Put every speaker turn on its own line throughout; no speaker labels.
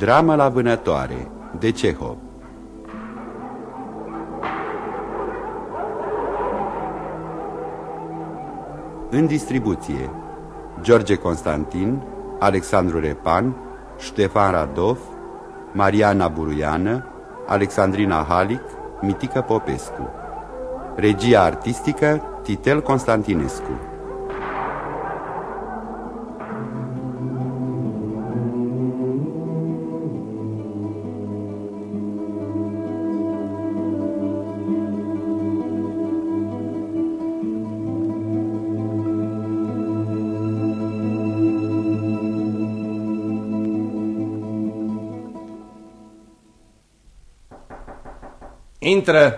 Dramă la vânătoare, de Cehov. În distribuție: George Constantin, Alexandru Repan, Ștefan Radov, Mariana Buruiană, Alexandrina Halic, Mitică Popescu. Regia artistică: Titel Constantinescu.
Intră!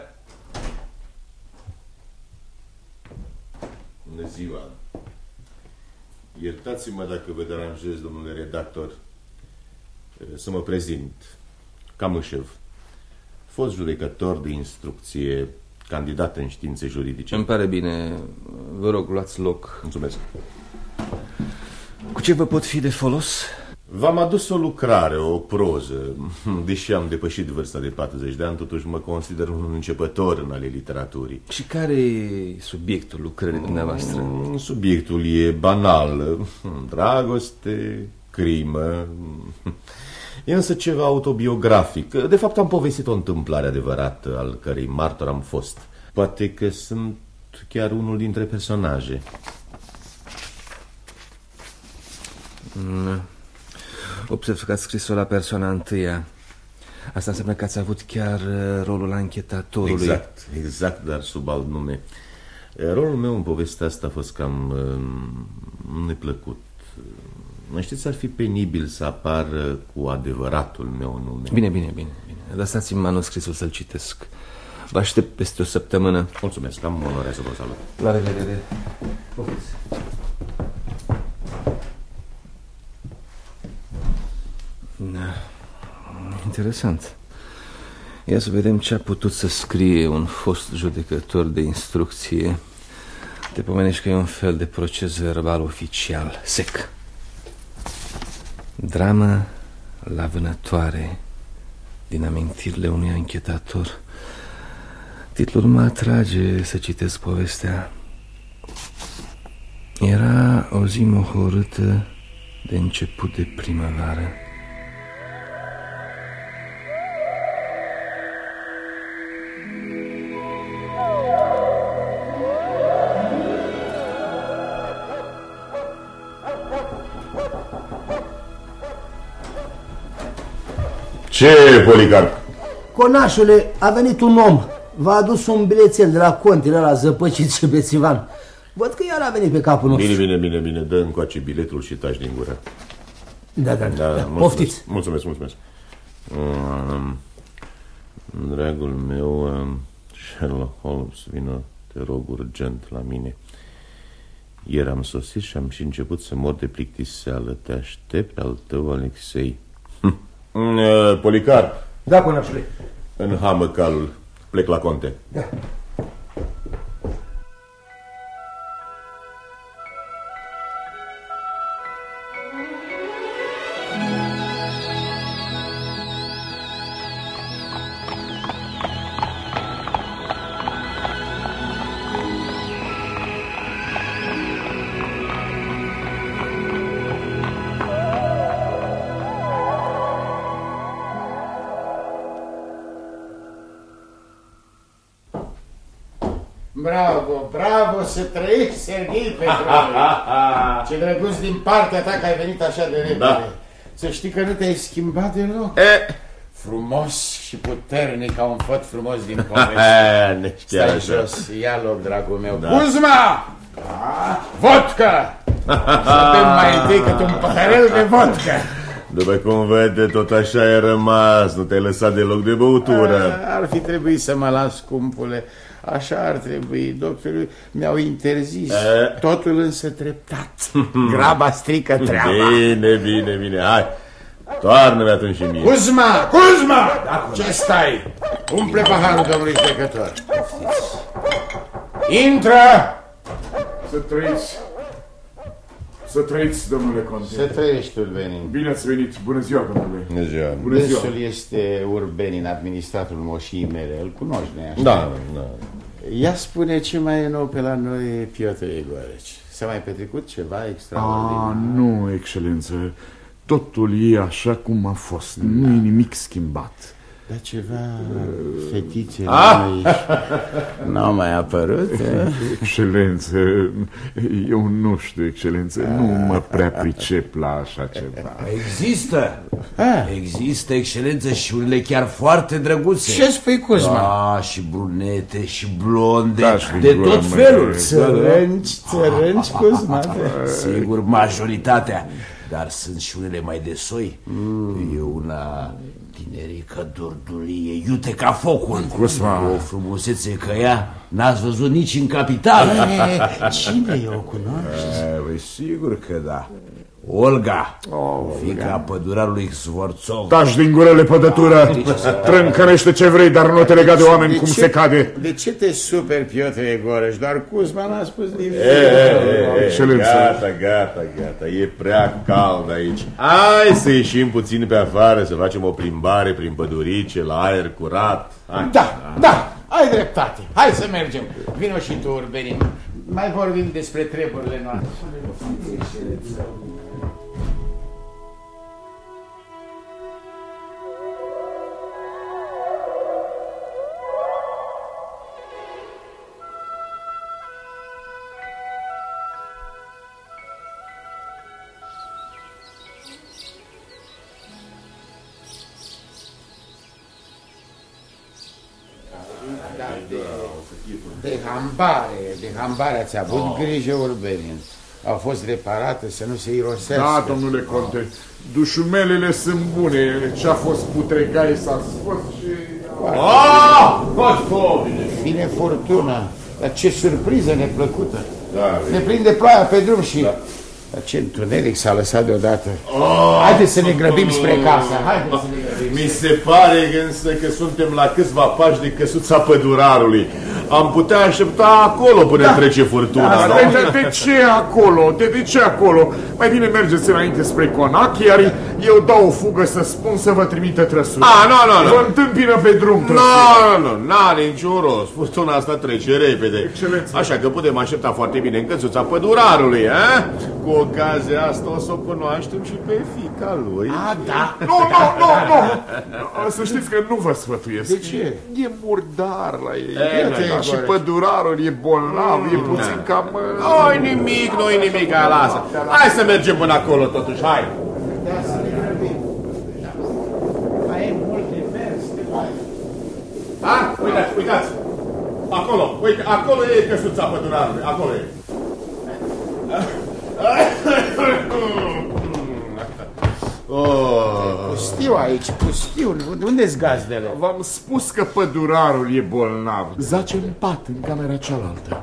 Bună ziua! Iertați-mă dacă vă deranjez, domnule redactor. Să mă prezint. Camâșev, fost judecător de instrucție, candidat în științe juridice.
Îmi pare bine. Vă rog, luați loc.
Mulțumesc.
Cu ce vă pot fi de folos?
V-am adus o lucrare, o proză. Deși am depășit vârsta de 40 de ani, totuși mă consider un începător în ale literaturii.
Și care e subiectul lucrării dumneavoastră?
Subiectul e banal. Dragoste, crimă. E însă ceva autobiografic. De fapt am povestit o întâmplare adevărată, al cărei martor am fost. Poate că sunt chiar unul dintre personaje.
Observ că ați scris-o la persoana întâia. Asta înseamnă că ați avut chiar rolul anchetatorului.
Exact, dar sub alt nume. Rolul meu în povestea asta a fost cam neplăcut. Știți, ar fi penibil să apară cu adevăratul meu nume.
Bine. Lăsați-mi manuscrisul să-l citesc. Vă aștept peste o săptămână.
Mulțumesc, am onoarea să vă salut.
La revedere. Interesant. Ia să vedem ce a putut să scrie un fost judecător de instrucție. Te pomenești că e un fel de proces verbal oficial, sec. Dramă la vânătoare, din amintirile unui anchetator. Titlul mă atrage să citesc povestea. Era o zi mohorâtă de început de primăvară.
Ce, Policarp?
Conașule, a venit un om. V-a adus un bilețel de la contele ăla zăpăcit și bețivan. Văd că iar a venit pe capul nostru.
Bine, dă încoace biletul și taci din gură.
Da, poftiți.
Mulțumesc. Dragul meu, Sherlock Holmes, vină, te rog, urgent la mine. Ieri am sosit și am și început să mor de plictiseală. Te aștept, al tău, Alexei. Policar.
Da, conașule.
Înhamă calul. Plec la conte.
Da.
Bravo să trăiești, Serghei Petrovici. Ce drăguț din partea ta că ai venit așa de repede.
Da.
Să știi că nu te-ai schimbat deloc. Frumos și puternic, ca un făt frumos din poveste. Stai jos, ia loc, dragul meu. Da. Cuzma! Vodka! Să bem mai întâi cât un păhărel de vodka.
După cum vede, tot așa ai rămas. Nu te-ai lăsat deloc de băutură.
Ar fi trebuit să mă las, scumpule. Așa ar trebui, doctorul, mi-au interzis. Totul însă treptat. Graba strică treaba.
Bine, hai. Toarnă-mi atunci și mie.
Cuzma! Da, ce stai? Umple paharul, domnului judecător. Intră! Să trăiți.
Să trăiți, domnule conte.
Să trăiești, Urbenin.
Bine ați venit. Bună ziua, domnule.
Bună ziua.
Bună ziua. Dânsul este Urbenin, administratorul moșii mele. Îl cunoști, nu-i așa?
Da, da.
Ea spune ce mai e nou pe la noi, Piotr Egoreci. S-a mai petrecut ceva extraordinar?
Nu, excelență. Totul e așa cum a fost. Nu e nimic schimbat.
Dar ceva fetițele noi n-au mai apărut?
Excelență, eu nu știu, excelență. Nu mă prea pricep la așa ceva.
Există, excelență, și unele chiar foarte drăguțe.
Ce spui, Cuzma?
Da, și brunete, și blonde, de tot felul.
Țărânci, Cuzma.
Sigur, majoritatea. Dar sunt și unele mai de soi. E una tinerică, durdurie, iute ca focul. O frumusețe că ea n-ați văzut nici în capitală.
Cine o cunoaște?
Sigur că da. Olga, fiica pădurarului Svorțov.
Taci din gură, lepădătură. Trâncănește ce vrei, dar nu te lega de oameni cum se cade.
De ce te superi, Piotr Egoreci? Doar Cuzma n-a spus nimic.
Gata, e prea cald aici. Hai să ieșim puțin pe afară, să facem o plimbare prin pădurice, la aer curat. Hai.
Da, ai dreptate. Hai să mergem. Vino și tu, Urbenin. Mai vorbim despre treburile noastre. De hambare ați avut grijă, Urbenin. Au fost reparate să nu se irosească.
Da, domnule conte, dușumelele sunt bune. Ce-a fost putregai s-a scos și...
Vine furtuna. Dar ce surpriză neplăcută. Ne prinde ploaia pe drum și... Dar ce întuneric s-a lăsat deodată. Haideți să ne grăbim spre casă.
Mi se pare însă că suntem la câțiva pași de căsuța pădurarului. Am putea aștepta acolo până trece furtuna, nu?
De ce acolo? De ce acolo? Mai bine mergeți înainte spre Conac, iar eu dau o fugă să spun să vă trimită trăsuri.
Nu.
Vă întâmpină pe drum trăsuri.
Nu, n-are niciun rost. Furtuna asta trece repede.
Excelență.
Așa că putem aștepta foarte bine în căsuța pădurarului, eh? Cu ocazia asta o să o cunoaștem și pe fiica lui.
Da.
Nu. Să știți că nu vă sfătuiesc.
De ce?
E murdar la ei. Și pădurarul e bolnav, e puțin cam...
Nu-i nimic, lasă. Hai să mergem până acolo totuși, hai.
Mai e multe verste.
Uitați. Acolo, uite, acolo e căsuța pădurarului, acolo e.
Pustiu aici, pustiu. Unde-s gazdele?
V-am spus că pădurarul e bolnav. Zace în pat, în camera cealaltă.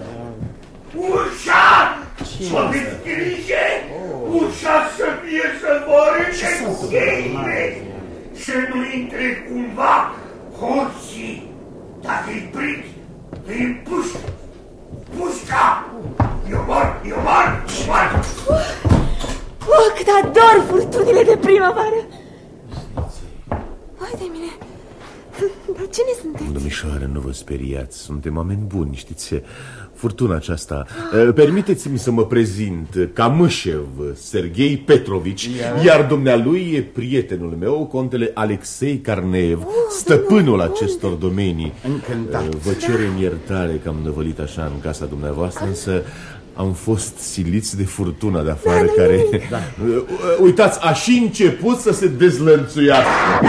Ușa! Aveți grijă! Ușa să fie săvorâtă cu cheile! Să nu intre cumva hoții! Dacă-i prind, îi împușc! Pușca! Eu mor!
Cât ador furtunile de primăvară! Hai de mine! Dar cine sunteți?
Domnișoară, nu vă speriați, suntem oameni buni, știți? Furtuna aceasta. Permiteți-mi să mă prezint. Camâșev, Serghei Petrovici. Iar dumnealui e prietenul meu, contele Alexei Carneev, stăpânul acestor domenii.
Încântat.
Vă cerem iertare că am năvălit așa în casa dumneavoastră, însă am fost siliți de furtuna de afară care... Uitați, a și început să se dezlănțuiască.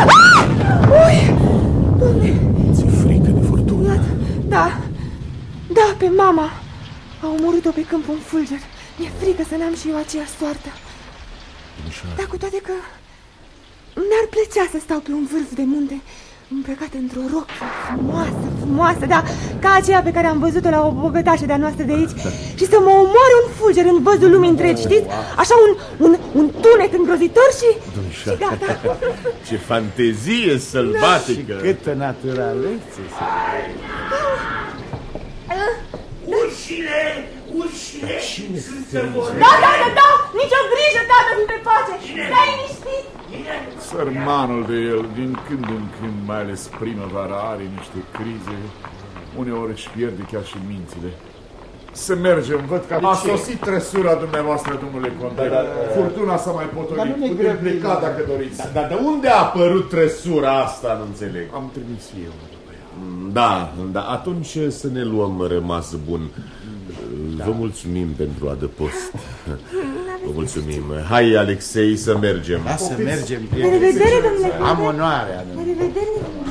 Ți-e frică de furtună?
Da, pe mama. A omorât-o pe câmp un fulger. Mi-e frică să n-am și eu aceeași soartă. Dar cu toate că mi-ar plăcea să stau pe un vârf de munte îmbrăcată într-o rochie frumoasă, da, ca aceea pe care am văzut-o la o bogătașă de-a noastră de aici, și să mă omoare un fulger în văzul lumii întregi, știți? Așa un tunet îngrozitor și gata.
Ce fantezie sălbatică!
Și câtă naturalețe!
Cine sunt sărbători?
Da, nicio grijă, tată, fii pe pace. Stai liniștit.
Sărmanul de el, din când în când, mai ales primăvara, are niște crize. Uneori își pierde chiar și mințile. Să mergem, văd că a sosit trăsura dumneavoastră, domnule conte. Furtuna s-a mai potolit. Putem pleca dacă doriți.
Dar de unde a apărut trăsura asta, nu înțeleg?
Am trimis eu.
Da, atunci să ne luăm rămas bun. Vă mulțumim pentru adăpost. Vă mulțumim. Hai, Alexei, să mergem.
Da, să mergem.
La revedere, domnule conte.
Am onoarea.
La revedere.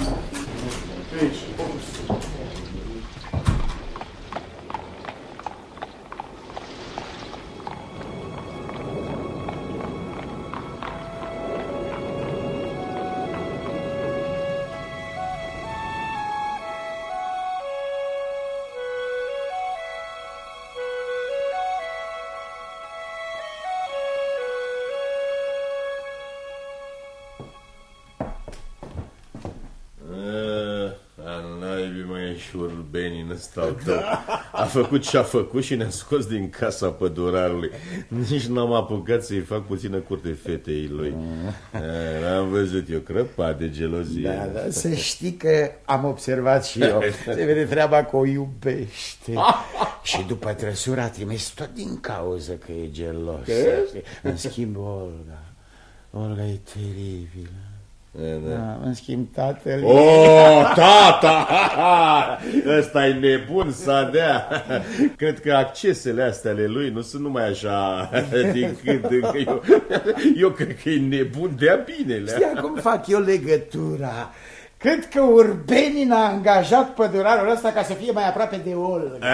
A făcut ce-a făcut și ne-a scos din casa pădurarului. Nici n-am apucat să-i fac puțină curte fetei lui. Am văzut eu crăpat de gelozie.
Da, să știi că am observat și eu. Se vede treaba că o iubește. Și după trăsura a trimis tot din cauză că e gelos. În schimb, Olga e teribilă. Da, în schimb, tatăl...
Tata! Ăsta e nebun să dea. Cred că accesele astea ale lui nu sunt numai așa din când în când. Eu cred că e nebun de-a binele.
Știi, acum fac eu legătura. Cred că Urbenin a angajat pădurarul ăsta ca să fie mai aproape de Olga.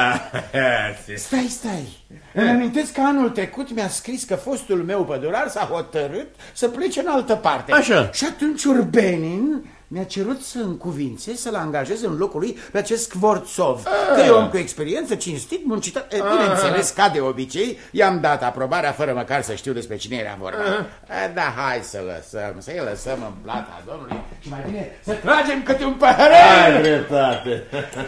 Stai. Îmi amintesc că anul trecut mi-a scris că fostul meu pădurar s-a hotărât să plece în altă parte.
Așa.
Și atunci Urbenin mi-a cerut să încuvințez să-l angajez în locul lui pe acest Skvortsov. Că e om cu experiență, cinstit, muncitor. Bineînțeles, ca de obicei, i-am dat aprobarea fără măcar să știu despre cine era vorba. Da, hai să îi lăsăm în plata Domnului și mai bine să tragem câte un păhărel.
Ai dreptate.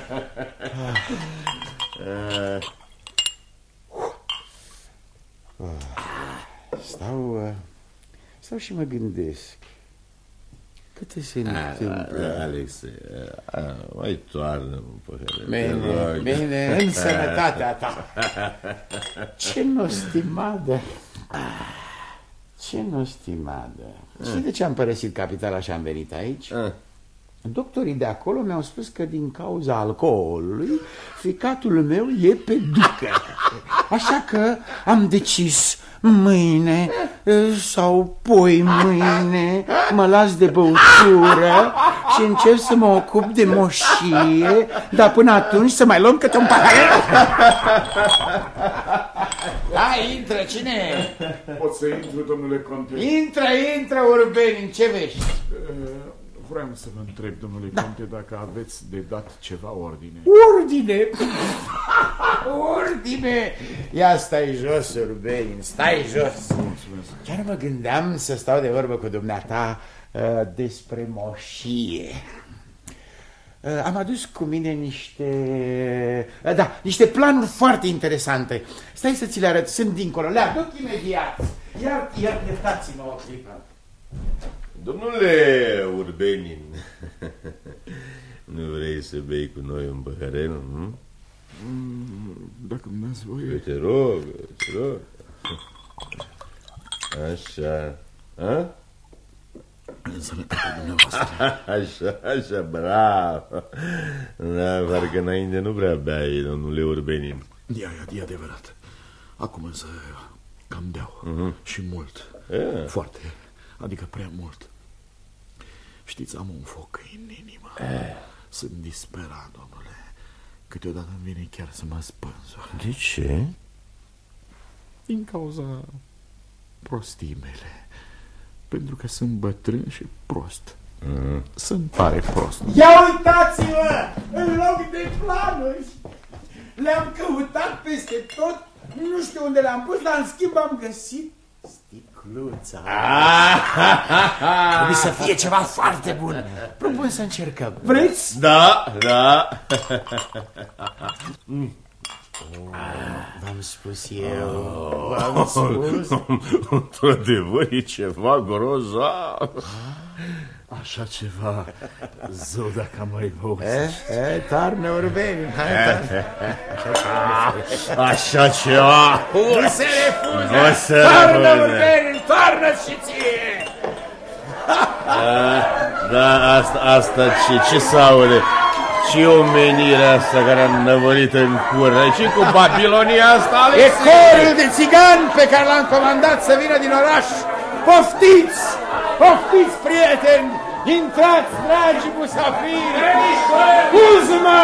Stau și mă gândesc. Câte se întâmplă?
Alex, mai toarnă un păhărel.
Bine, în sănătatea ta. Ce nostimadă. Ce nostimadă. Și de ce am părăsit capitala și am venit aici? Doctorii de acolo mi-au spus că din cauza alcoolului ficatul meu e pe ducă. Așa că am decis mâine sau poi mâine mă las de băutură și încep să mă ocup de moșie, dar până atunci să mai luăm câte un pahar. Hai, intră, cine?
Pot să intru, domnule conte?
Intră, Urbenin, ce vești?
Vreau să vă întreb, domnule conte, dacă aveți de dat ceva ordine.
Ordine? Ordine? Ia stai jos, Urbenin, stai jos.
Mulțumesc.
Chiar mă gândeam să stau de vorbă cu dumneata despre moșie. Am adus cu mine niște planuri foarte interesante. Stai să ți le arăt, sunt dincolo, le aduc imediat. Iertați-mă o clipă.
Domnule Urbenin, nu vrei să bei cu noi un păhărel?
Dacă îmi-ați voie.
Te rog. Așa.
În sănătatea dumneavoastră.
Așa, bravo. Da, parcă înainte nu prea beai, domnule Urbenin.
E adevărat. Acum însă cam beau. Și mult. Foarte. Adică prea mult. Știți, am un foc în inimă. Sunt disperat, domnule. Câteodată îmi vine chiar să mă spânzur.
De ce?
Din cauza prostii mele. Pentru că sunt bătrân și prost. Sunt tare prost.
Ia uitați-vă! În loc de planuri le-am căutat peste tot. Nu știu unde le-am pus, dar în schimb am găsit sticluța. Trebuie să fie ceva foarte bun. Propun să încercăm. Vreți?
Da.
V-am spus eu. V-am spus.
Într-adevăr, e ceva grozav.
Așa ceva, zău dacă am mai văzut.
Tarnă urbeni.
Așa ceva.
Nu se refuză. Tarnă urbeni, tarnă și ție.
Da, asta ce s-aude? Ce omenirea asta care a năvărit în cură? Ce cu Babilonia asta, Alexei?
E corul de țigani pe care l-am comandat să vină din oraș. Poftiți! Poftiți, prieteni! Intrați, dragi musafiri! Cuzma!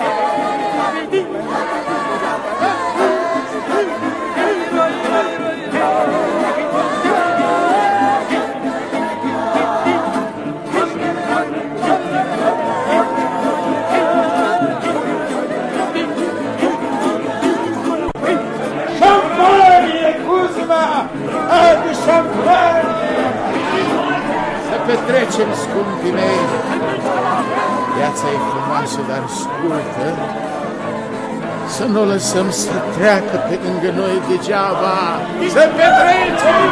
Adu șampanie! Să petrecem, scumpii mei. Viața e frumoasă, dar scurtă. Să nu o lăsăm să treacă pe lângă noi degeaba. Să petrecem!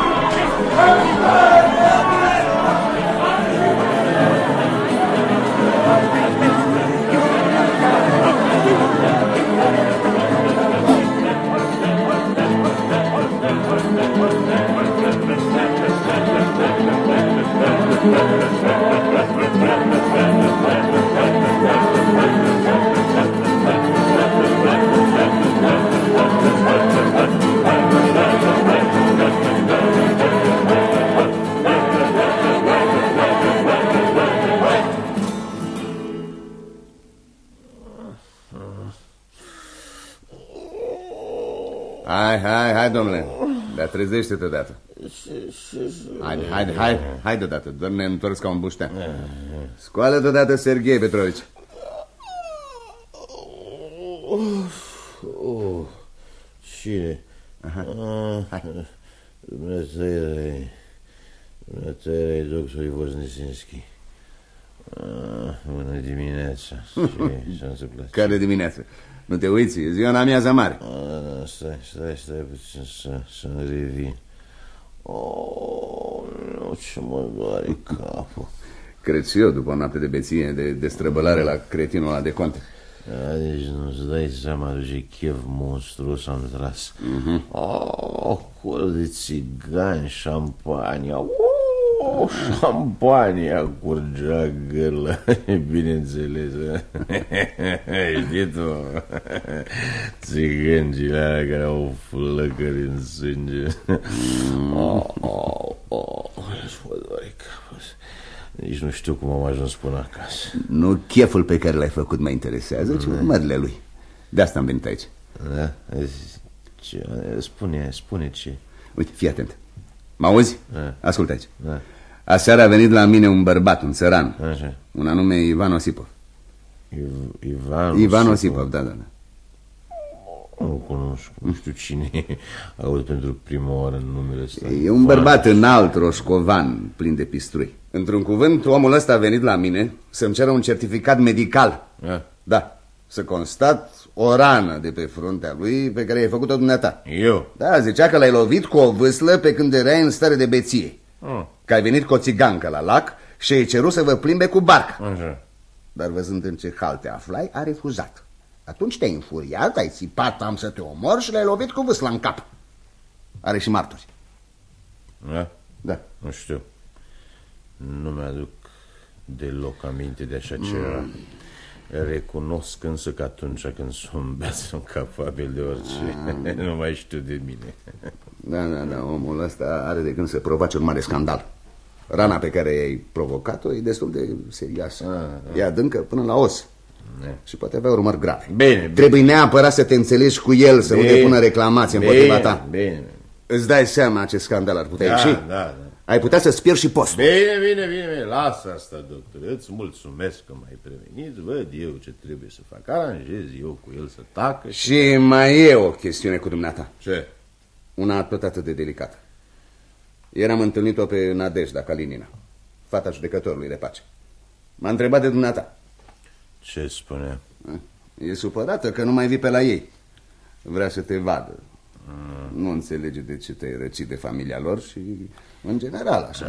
Hai, domnule, dar trezește-te odată. Hai deodată, doar ne întors ca un buștean. Scoală deodată, Serghei Petrovici.
Cine? Dumnezeu e doctorii Voznesinski. Bună dimineața. Ce s-a întâmplat?
Care dimineață? Nu te uiți, e ziua în amiaza mare.
Stai puțin să-mi revin. Ce mă doare capul.
Cred și eu, după o noapte de beție, de străbălare la cretinul ăla de conte.
Deci nu-ți dai seama de ce chef monstruos am tras. Acolo de țigani, șampania. Șampania curgea gârlă, bineînțeles. Știi tu, țigâncile alea care au flăcări în sânge. Mă doare capul. Nici nu știu cum am ajuns până acasă.
Nu cheful pe care l-ai făcut mă interesează, ci urmările lui. De asta am venit aici.
Da? Spune ce.
Uite, fii atent. Mă auzi? Ascultă aici. Aseară a venit la mine un bărbat, un țăran.
Așa.
Un anume Ivan Osipov.
Ivan
Osipov, da.
Nu cunosc, nu știu cine. Aud pentru prima oară numele ăsta.
E un bărbat înalt, roșcovan, plin de pistrui. Într-un cuvânt, omul ăsta a venit la mine să-mi ceră un certificat medical. Da, să constat o rană de pe fruntea lui pe care i-ai făcut-o dumneata.
Eu?
Da, zicea că l-ai lovit cu o vâslă pe când erai în stare de beție. Că ai venit cu o țigancă la lac și ai cerut să vă plimbe cu barca.
Așa.
Dar văzând în ce hal te aflai, a refuzat. Atunci te-ai înfuriat, ai țipat, am să te omor și l-ai lovit cu vâsla în cap. Are și martori. Da.
Nu știu. Nu mi-aduc deloc aminte de așa ceva. Recunosc însă că atunci când sunt beat sunt capabil de orice. Nu mai știu de mine.
Da, omul ăsta are de gând să provoace un mare scandal. Rana pe care i-ai provocat-o e destul de serioasă. E adâncă până la os. Și poate avea urmări grave.
Bine.
Trebuie neapărat să te înțelegi cu el, să nu depună reclamație împotriva ta.
Bine.
Îți dai seama ce scandal ar putea ieși?
Da.
Ai putea să-ți pierzi și postul.
Bine, lasă asta, doctor. Îți mulțumesc că m-ai prevenit. Văd eu ce trebuie să fac. Aranjez eu cu el să tacă.
Și mai e o chestiune cu dumneata.
Ce?
Una tot atât de delicată. Ieri am întâlnit-o pe Nadejda Kalinina, fata judecătorului de pace. M-a întrebat de dumneata.
Ce spune?
E supărată că nu mai vii pe la ei.
vrea să te vadă. Nu înțelege de ce te-ai răcit de familia lor și în general așa.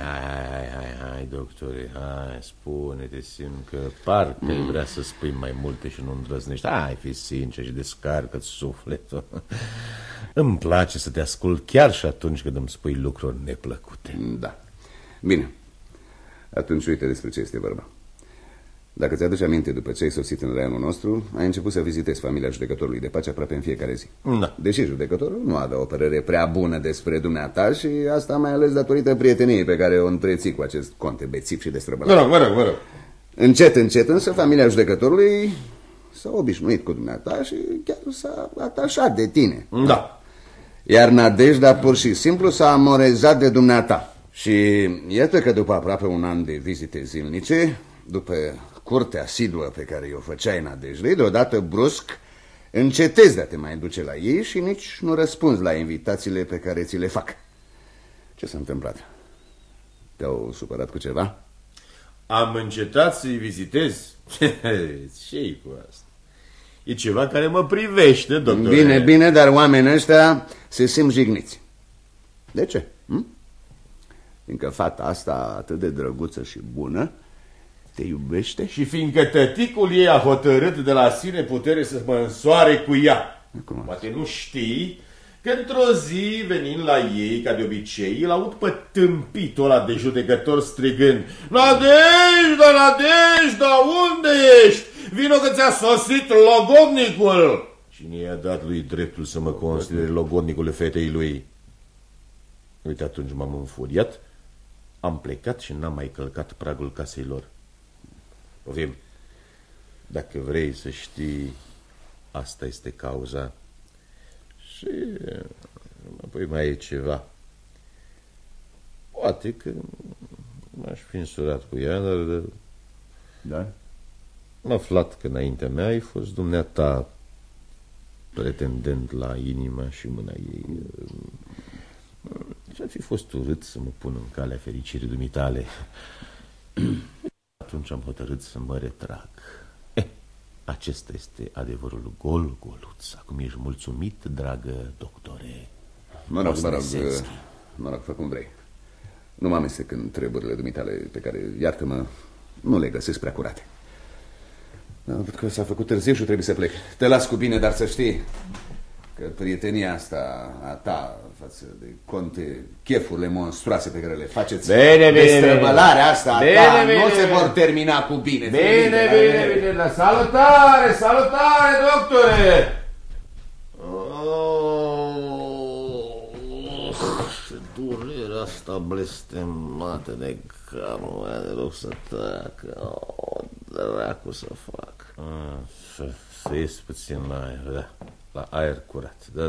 Hai, doctore, hai, spune-te, simt că parcă vrea să spui mai multe și nu îndrăznești. Hai, fi sincer și descarcă-ți sufletul. Îmi place să te ascult chiar și atunci când îmi spui lucruri neplăcute.
Da. Bine. Atunci uite despre ce este vorba. Dacă ți-aduci aminte, după ce ai sosit în raionul nostru, ai început să vizitezi familia judecătorului de pace aproape în fiecare zi.
Da.
Deși judecătorul nu avea o părere prea bună despre dumneata și asta mai ales datorită prieteniei pe care o întreții cu acest conte bețiv și destrăbălat.
Mă rog.
Încet însă, familia judecătorului s-a obișnuit cu dumneata și chiar s-a atașat de tine.
Da.
Iar Nadejda pur și simplu s-a amorezat de dumneata. Și iată că după aproape un an de vizite zilnice, după curtea asiduă pe care o făceai Nadejdei, deodată brusc încetezi de a te mai duce la ei și nici nu răspunzi la invitațiile pe care ți le fac. Ce s-a întâmplat? Te-au supărat cu ceva?
Am încetat să-i vizitez? Ce-i cu asta? E ceva care mă privește, doctore.
Bine, dar oamenii ăștia se simt jigniți. De ce? Fiindcă fata asta atât de drăguță și bună te iubește?
Și fiindcă tăticul ei a hotărât de la sine putere să mă însoare cu ea. Poate nu știi că într-o zi, venind la ei, ca de obicei, îl aud pe tâmpitul ăla de judecător strigând: Nadejda, unde ești? Vino că ți-a sosit logodnicul! Cine i-a dat lui dreptul să mă considere logodnicul fetei lui? Uite, atunci m-am înfuriat, am plecat și n-am mai călcat pragul casei lor. Ovim, dacă vrei să știi, asta este cauza. Și apoi mai e ceva. Poate că m-aș fi însurat cu ea, dar...
Da?
Am aflat că înaintea mea ai fost dumneata pretendent la inima și mâna ei. Și-ar fi fost urât să mă pun în calea fericirii dumitale. Atunci am hotărât să mă retrag. Acesta este adevărul gol-goluț. Acum ești mulțumit, dragă doctore?
Mă rog, fă cum vrei. Nu mă amestec în treburile dumitale pe care, iartă-mă, nu le găsesc prea curate. Văd că s-a făcut târziu și trebuie să plec. Te las cu bine, dar să știi că prietenia asta a ta față de conte, chefurile monstruoase pe care le faceți, destrăbălarea asta a ta, nu se vor termina cu bine.
Bine, la salutare, doctore! Ce durerea asta blestemată de capul, mai de loc să tacă. Dracu să fac. Să ies puțin la aer, la aer curat. Da.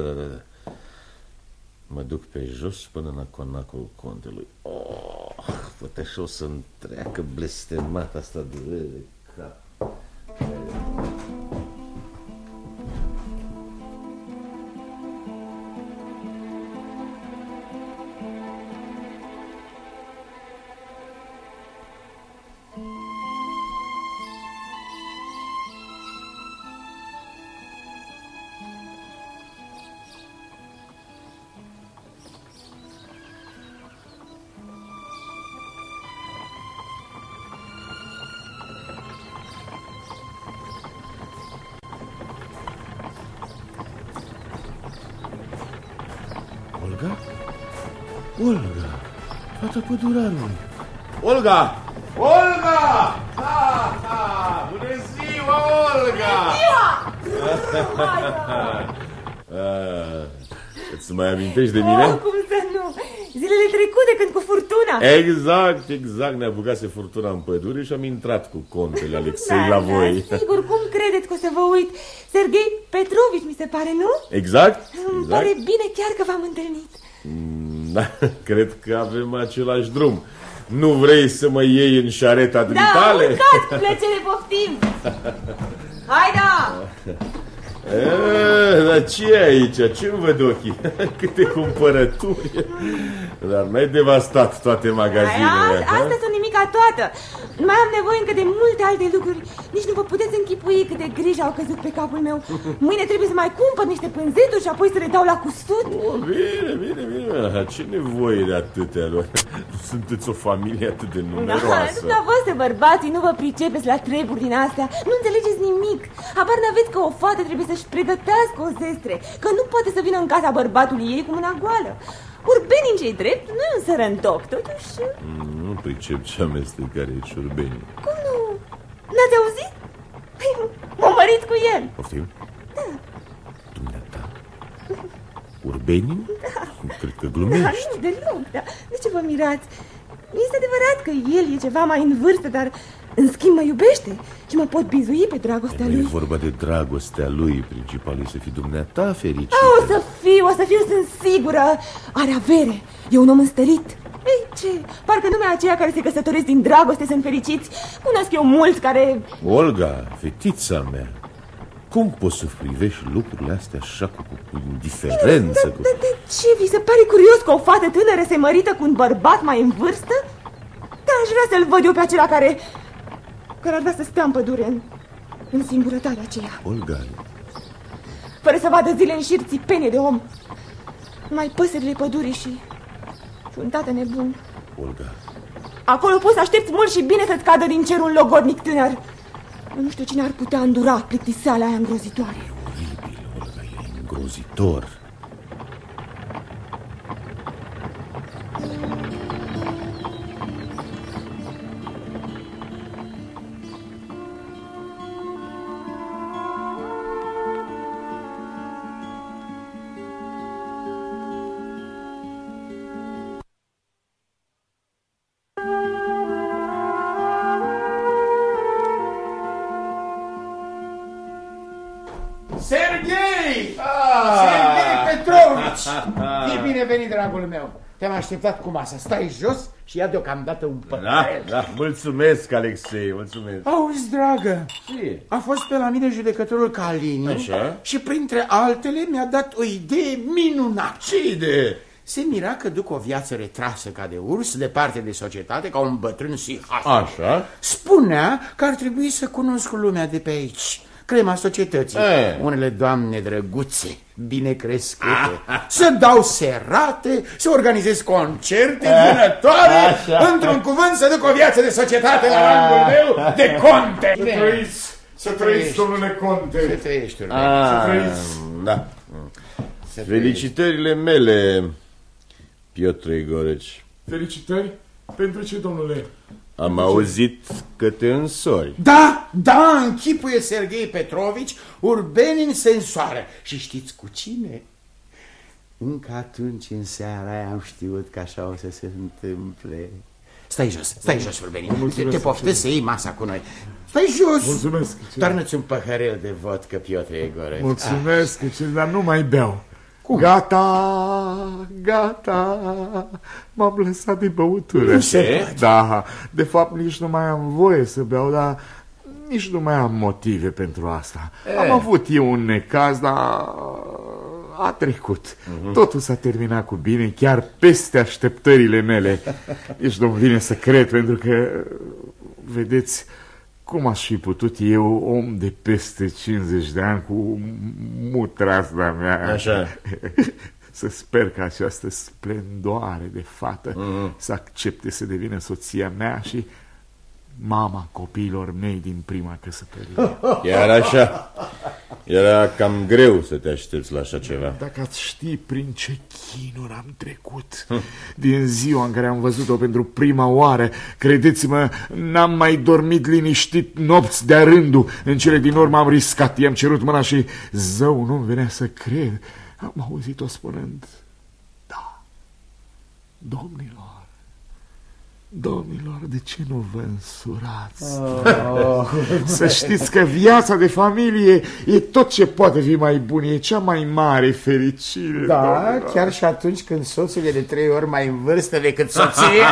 Mă duc pe jos până la conacul contelui. Poate așa o să-mi treacă blestemat asta durere de cap. Olga, fata pădurarului. Olga! Da! Bună ziua, Olga! Îți mai amintești de mine?
Cum să nu? Zilele trecute când cu furtuna.
Exact, ne apucase furtuna în pădure și am intrat cu contele Alexei la voi.
Sigur, cum credeți că o să vă uit? Serghei Petrovici, mi se pare, nu?
Exact.
Îmi pare bine chiar că v-am întâlnit.
Da, cred că avem același drum. Nu vrei să mă iei în șareta dumitale?
Da, uitați, plăcere, poftim. Haida!
Dar ce e aici? Ce-mi văd ochii? Câte cumpărături. Dar n-ai devastat toate magazinele.
Astea sunt nimic ca toată. Mai am nevoie încă de multe alte lucruri. Nici nu vă puteți închipui câte griji au căzut pe capul meu. Mâine trebuie să mai cumpăr niște pânzeturi și apoi să le dau la cusut.
Bine. Ce nevoie de atâtea lor? Sunteți o familie atât de numeroasă.
Dumneavoastră, bărbații, nu vă pricepeți la treburi din astea. Nu înțelegeți nimic. Habar n-aveți că o fată trebuie să-și pregătească o zestre, că nu poate să vină în casa bărbatului ei cu mâna goală. Urbenin, ce-i drept, nu e un sărăntoc, totuși...
Nu pricep ce amestecare e ciurbenii.
Cum nu? N-ați auzit? Păi, m-am mărit cu el.
Poftim? Da. Dumneata? Urbenin?
Da.
Cred că glumești.
Da, nu, deloc, da. De ce vă mirați? Este adevărat că el e ceva mai în vârstă, dar în schimb mă iubește și mă pot bizui pe dragostea lui.
E vorba de dragostea lui, principal e să fii dumneata fericită.
O să fiu, sunt sigură. Are avere, e un om înstărit. Ei, ce? Parcă numai aceia care se căsătoresc din dragoste sunt fericiți. Cunosc eu mulți care...
Olga, fetița mea, cum poți să privești lucrurile astea așa cu indiferență?
De ce? Vi se pare curios că o fată tânără se mărită cu un bărbat mai în vârstă? Da, aș vrea să-l văd eu pe acela care ar vrea să stea în pădure în singurătatea aceea.
Olga,
fără să vadă zile în șir țipenie de om. Numai păsările pădurii și un tată nebun.
Olga,
acolo poți să aștepți mult și bine să-ți cadă din cer un logodnic tânăr. Nu știu cine ar putea îndura plictiseala aia îngrozitoare.
E oribil, Olga, e îngrozitor.
Serghei! Serghei Petrovici! E binevenit, dragul meu. Te-am așteptat cu masa. Stai jos și ia deocamdată un păhărel.
Da, mulțumesc, Alexei, mulțumesc.
Auzi, dragă,
ce?
A fost pe la mine judecătorul Calini.
Așa?
Și printre altele mi-a dat o idee minunată.
Ce idee?
Se mira că duc o viață retrasă ca de urs, departe de societate, ca un bătrân sihas.
Așa?
Spunea că ar trebui să cunosc lumea de pe aici, crema societății. Unele doamne drăguțe, bine crescute, să dau serate, să organizez concerte vânătoare, într-un cuvânt să duc o viață de societate la rangul meu de conte.
Să trăiți, domnule conte.
Să trăiești,
să trăiți.
Da. Felicitările mele, Piotr Igoreci.
Felicitări? Pentru ce, domnule?
Am auzit că te însori.
Da, închipuie Serghei Petrovici, Urbenin se însoară. Și știți cu cine? Încă atunci, în seara aia, am știut că așa o să se întâmple. Stai jos, Urbenin. Te poftesc să iei masa cu noi. Stai jos.
Mulțumesc.
Toarnă-ți un păhărel de vodcă, Piotr Igoreci.
Mulțumesc, dar nu mai beau.
Cum?
Gata, m-am lăsat de băutură. Da, de fapt nici nu mai am voie să beau, dar nici nu mai am motive pentru asta. Am avut eu un necaz, dar a trecut. Totul s-a terminat cu bine, chiar peste așteptările mele. Nici nu-mi vine să cred, pentru că, vedeți, cum aș fi putut eu, om de peste 50 de ani, cu mutrazna mea,
așa,
să sper că această splendoare de fată să accepte să devină soția mea și mama copiilor mei din prima căsătorie.
Chiar așa? Era cam greu să te aștepți la așa ceva.
Dacă ați ști prin ce chinuri am trecut din ziua în care am văzut-o pentru prima oară, credeți-mă, n-am mai dormit liniștit nopți de-a rândul. În cele din urmă am riscat, i-am cerut mâna și zău, nu-mi venea să cred. Am auzit-o spunând: da, domnilor, de ce nu vă însurați? Să știți că viața de familie e tot ce poate fi mai bun, e cea mai mare fericire.
Da,
domnilor.
chiar și atunci când soțul e de 3 ori mai în vârstă decât soția.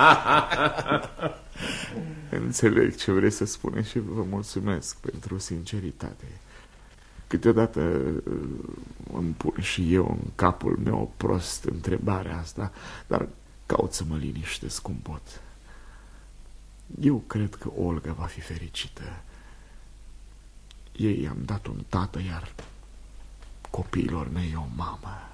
Înțeleg ce vreți să spuneți și vă mulțumesc pentru sinceritate. Câteodată îmi pun și eu în capul meu prost întrebarea asta, dar caut să mă liniștesc cum pot. Eu cred că Olga va fi fericită. Ei i-am dat un tată, iar copiilor mei o mamă.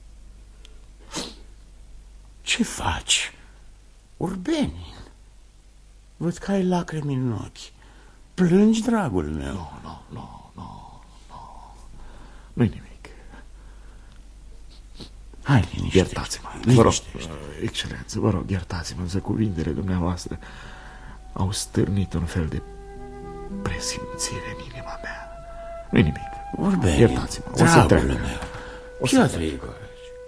Ce faci, Urbenin? Văd că ai lacrimi în ochi. Plângi, dragul meu?
Nu-i nimic.
Hai, liniște.
Iertați-mă, vă rog, excelență, vă rog, iertați-mă, însă cuvintele dumneavoastră au stârnit un fel de presimțire în inima mea. Nu-i nimic.
Urbenin,
iertați-mă, o să
dragul
trec.
meu.
O să
Piotr
trec.
Igor.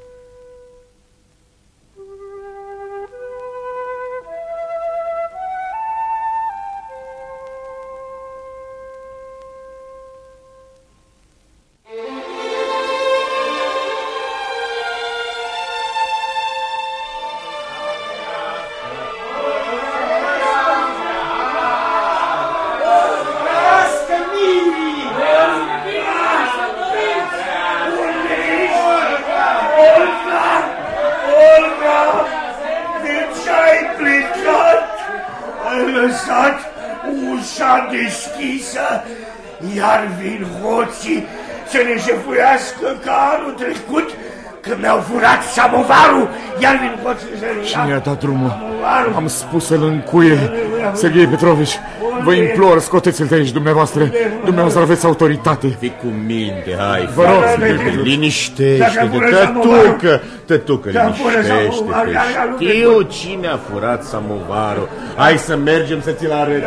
Iar vin hoții să ne jefuiască ca anul trecut când mi-au furat samovarul. Iar vin hoții să ne...
Cine i-a dat drumul? Am spus să-l încuie. Serghei Petrovici, vă implor, scoteți-l de aici, dumneavoastră. Dumneavoastră aveți autoritate.
Fii cu minte, hai,
vă rog,
liniștește-te, tătucă, liniștește-te. Știu cine a furat samovarul. Hai să mergem să ți-l arăt.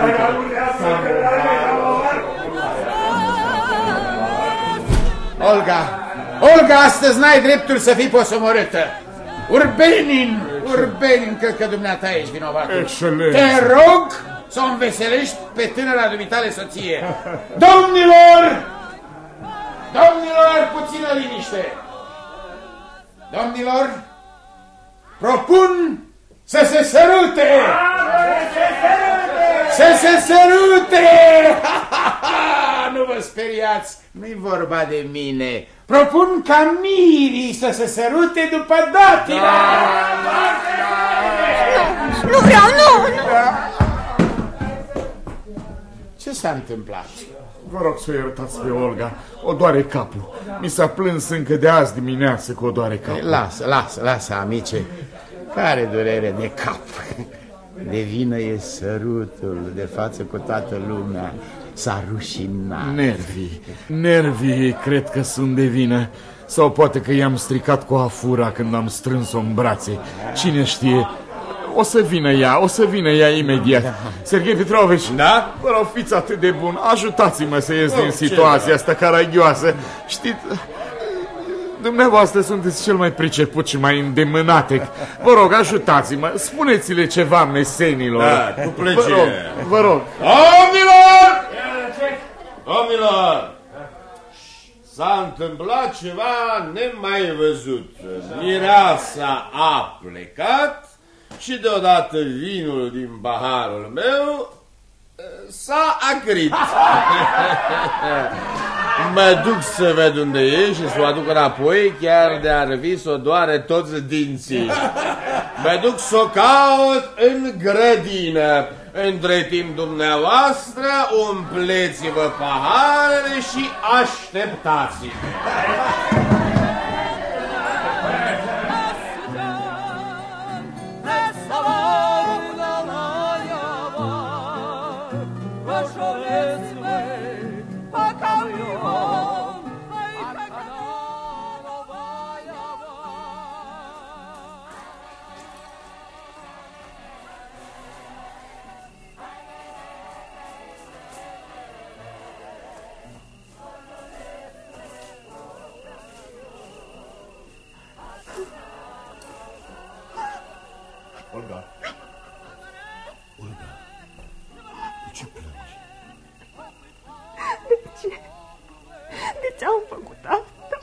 Olga, astăzi n-ai dreptul să fii posomorâtă. Urbenin, cred că dumneata ești vinovat.
Excelent.
Te rog să o înveselești pe tânăra dumitale soție. Domnilor, puțină liniște. Domnilor, propun să se sărute. Să se sărute! Nu vă speriați, nu-i vorba de mine. Propun ca mirii să se sărute după datina.
Nu vreau, nu!
Ce s-a întâmplat?
Vă rog să o iertați pe Olga. O doare capul. Mi s-a plâns încă de azi dimineață că o doare capul.
Lasă, amice. Care durere de cap. De vină e sărutul de față cu toată lumea. S-a rușinat.
Nervii cred că sunt de vină. Sau poate că i-am stricat cu afura când am strâns-o în brațe. Cine știe? O să vină ea imediat. Serghei Petrovici,
da?
Vă rog, fiți atât de bun. Ajutați-mă să ies din situația asta caragioasă. Știți, dumneavoastră sunteți cel mai priceput și mai îndemânatec. Vă rog, ajutați-mă. Spuneți-le ceva mesenilor.
Da, cu plăcere.
Vă rog.
Domnilor! S-a întâmplat ceva nemai văzut. Mireasa a plecat și deodată vinul din paharul meu s-a acrit. Mă duc să ved unde e și să o aduc înapoi, chiar de-ar fi să o doare toți dinții. Mă duc să o caut în grădină. Între timp dumneavoastră umpleți-vă paharele și așteptați-mă.
Olga, de ce plângi?
De ce am făcut asta?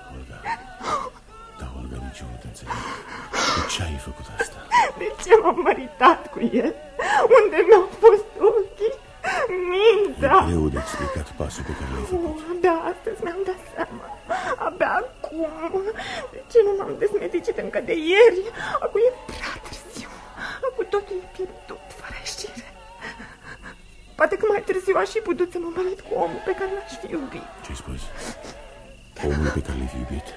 Olga, nici eu nu te înțeleg. De ce ai făcut asta?
De ce m-am măritat cu el? Unde mi-au fost ochii? Mintea!
E greu de explicat pasul pe care l-ai făcut.
Da, astăzi mi-am dat seama. Abia acum. De ce nu m-am desmeticit încă de ieri? Acum e prea târziu. Acum totul e pierdut, fără știre. Poate că mai târziu aș fi putut să mă mărit cu omul pe care l-aș fi iubit.
Ce-ai spus? Omul pe care l-ai fi iubit?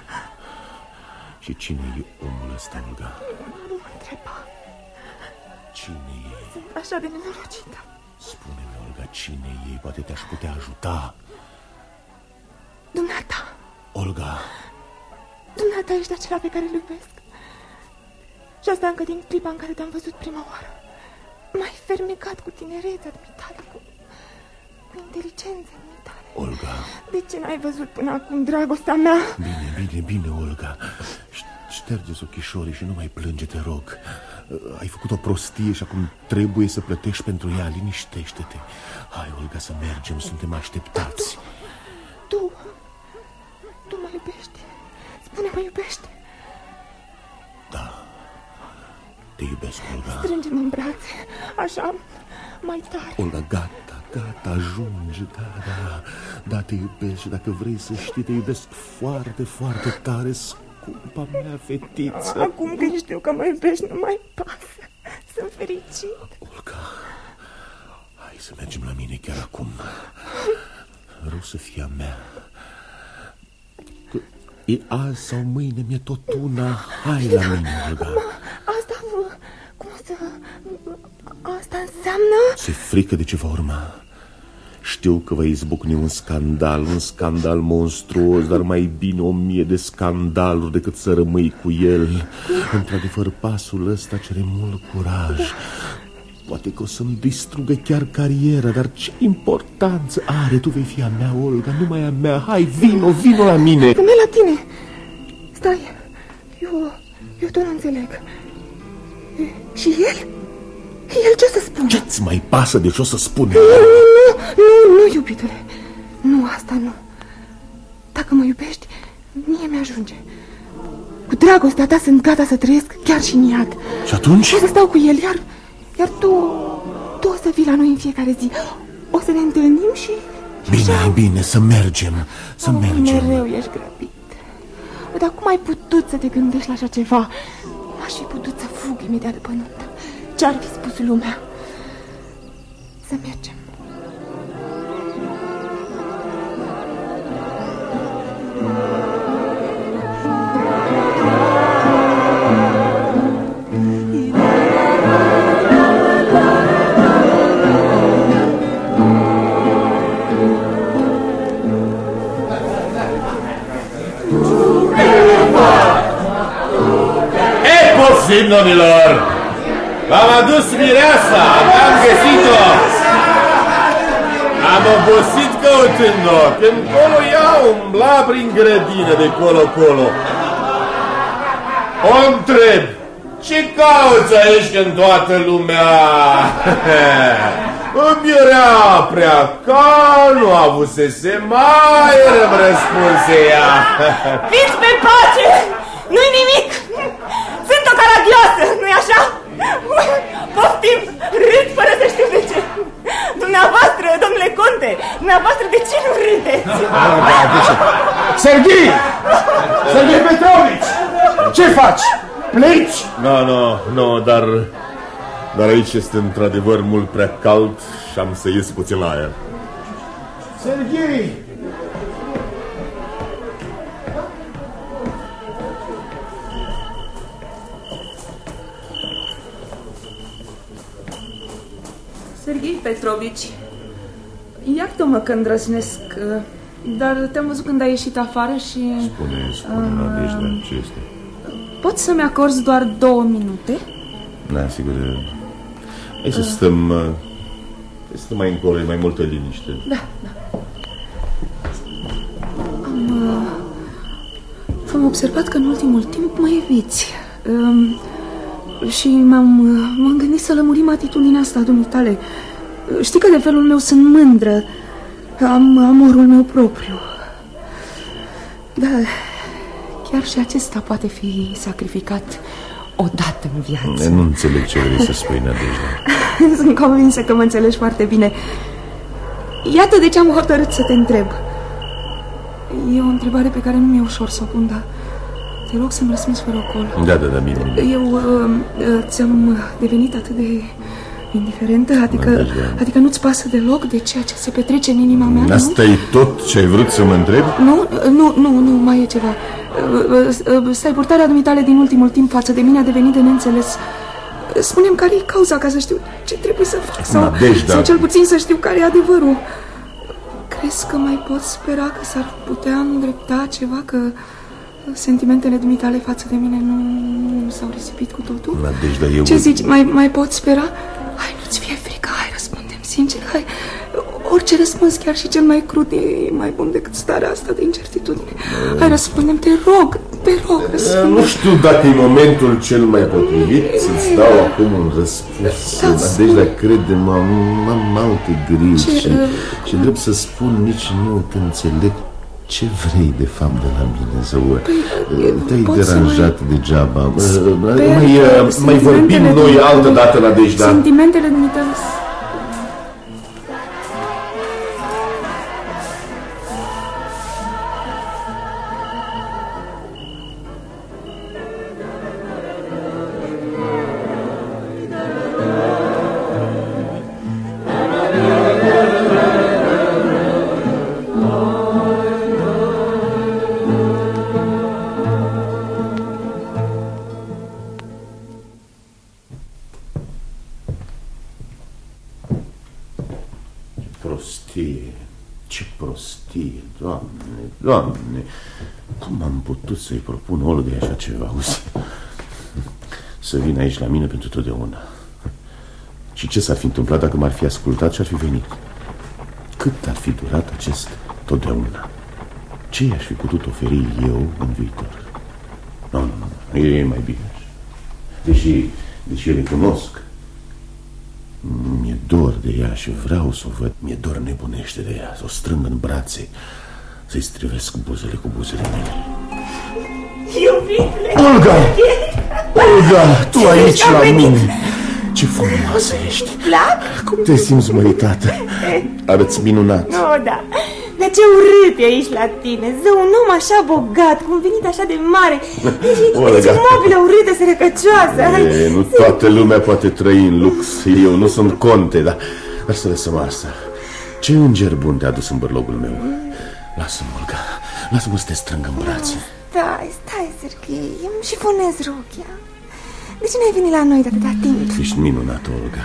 Și cine e omul ăsta, Olga?
Nu mă întreba.
Cine e?
Sunt așa de nenorocită.
Spune-mi, Olga, cine e? Poate te-aș putea ajuta.
Dumneata.
Olga.
Dumneata ești acela pe care îl iubesc. Și asta încă din clipa în care te-am văzut prima oară. M-ai fermecat cu tinerețea dumitale, cu inteligența dumitale.
Olga.
De ce n-ai văzut până acum dragostea mea?
Bine, Olga. Șterge-ți ochișorii și nu mai plânge, te rog. Ai făcut o prostie și acum trebuie să plătești pentru ea. Liniștește-te. Hai, Olga, să mergem, suntem așteptați.
Tu mă iubești. Spune-mă, iubește.
Da, te iubesc, Olga.
Strânge-mă în brațe, așa, mai tare.
Olga, gata, ajunge, da, te iubesc și dacă vrei să știi, te iubesc foarte, foarte tare, scumpa mea fetiță.
Acum când știu că mă iubești, nu mai pasă. Sunt fericit.
Olga, hai să mergem la mine chiar acum. Vreau să fie a mea. E azi sau mâine, mi-e tot una. Hai la mine, Olga.
Asta înseamnă...
Ți-e frică de ce va urma. Știu că va izbucni un scandal monstruos, dar mai bine 1000 de scandaluri decât să rămâi cu el. Într-adevăr, pasul ăsta cere mult curaj. Poate că o să-mi distrugă chiar cariera, dar ce importanță are? Tu vei fi a mea, Olga, numai a mea. Hai, vino la mine.
Merg la tine. Stai, eu tot nu înțeleg. Și el? El ce o să spună?
Ce-ți mai pasă de ce o să spună?
Nu, iubitule. Nu, asta nu. Dacă mă iubești, mie mi-ajunge. Cu dragostea ta sunt gata să trăiesc chiar și în iad.
Și atunci?
O să stau cu el, iar tu o să vii la noi în fiecare zi. O să ne întâlnim și...
Bine, să mergem.
Mereu ești grăbit. Dar cum ai putut să te gândești la așa ceva? Aș fi putut să fug imediat după nuntă. Ce-ar fi spus lumea? Să mergem.
Domnilor, v-am adus mireasa, am găsit-o. Am obosit căutând-o, când colo ea umbla prin grădină de colo-colo. O întreb, ce cauți aici când toată lumea? Îmi era prea cal, nu avusese mai, îmi răspunse ea.
Fiți pe pace, nu-i nimic. Sunt o caragioasă, nu-i așa? Poftim, râd fără să știu de ce. Dumneavoastră, domnule conte, dumneavoastră de ce nu râdeți?
Serghei Petrovici, ce faci? Pleci?
Nu, dar aici este într-adevăr mult prea cald și am să ies puțin la aer.
Serghei!
Serghei Petrovici, iartă-mă că îndrăznesc, dar te-am văzut când ai ieșit afară și...
Spune, Nadejda, ce este?
Poți să-mi acorzi doar 2 minute?
Da, sigur. Hai să stăm mai încolo, e mai multă liniște.
Da. Am observat că în ultimul timp mă eviți. Și m-am gândit să lămurim atitudinea asta a dumitale. Știi că de felul meu sunt mândră. Am amorul meu propriu. Da, chiar și acesta poate fi sacrificat odată în viață.
Nu înțeleg ce vrei să spui, Nadejda.
Sunt convinsă că mă înțelegi foarte bine. Iată de ce am hotărât să te întreb. E o întrebare pe care nu mi-e ușor să o pun, dar te rog să-mi răspunzi fără ocol.
Da, bine.
Eu ți-am devenit atât de Indiferentă? Adică nu-ți pasă deloc de ceea ce se petrece în inima mea?
Asta e tot ce ai vrut să mă întrebi?
Nu, mai e ceva. Stai, purtarea dumitale din ultimul timp față de mine a devenit de neînțeles. Spune-mi care e cauza, ca să știu ce trebuie să fac sau cel puțin să știu care e adevărul. Crezi că mai pot spera că s-ar putea îndrepta ceva, că sentimentele dumitale față de mine nu s-au risipit cu totul?
Nadejda,
ce zici, mai pot spera? Hai, nu-ți fie frică, hai, răspundem sincer, hai. Orice răspuns, chiar și cel mai crud, e mai bun decât starea asta de incertitudine. Hai, răspundem, te rog, răspundem.
Nu știu dacă e momentul cel mai potrivit să-ți dau acum un răspuns. Nadejda, crede-mă, am alte griji și drept să spun, nici nu te înțeleg ce vrei de fapt de la mine, Zău. Te-ai deranjat degeaba. Mai vorbim noi altă dată, Nadejda.
Sentimentele dumitale.
Doamne, cum am putut să-i propun Olga așa ceva, auzi? Să vină aici la mine pentru totdeauna. Și ce s-ar fi întâmplat dacă m-ar fi ascultat și ar fi venit? Cât ar fi durat acest totdeauna? Ce i-aș fi putut oferi eu în viitor? Nu, e mai bine așa. Deși le cunosc, mi-e dor de ea și vreau să o văd. Mi-e dor nebunește de ea, să o strâng în brațe, să-i strivesc buzele cu buzele mele.
Iubitule!
Olga, tu aici la mine! Ce frumoasă ești!
Plac?
Cum te simți, măritată? Arăți minunat.
Da. Dar ce urât e aici la tine. Zău, un om așa bogat, cu un venit așa de mare. Ce mobilă urâtă, sărăcăcioasă.
Nu toată lumea poate trăi în lux. Eu nu sunt conte, dar să lăsăm asta. Ce înger bun te-a adus în bărlogul meu. Lasă-mă, Olga, lasă-mă să te strâng în brațe.
Stai, Serghei, eu îmi șifonez rochia. De ce n-ai venit la noi de atâta timp?
Ești minunată, Olga.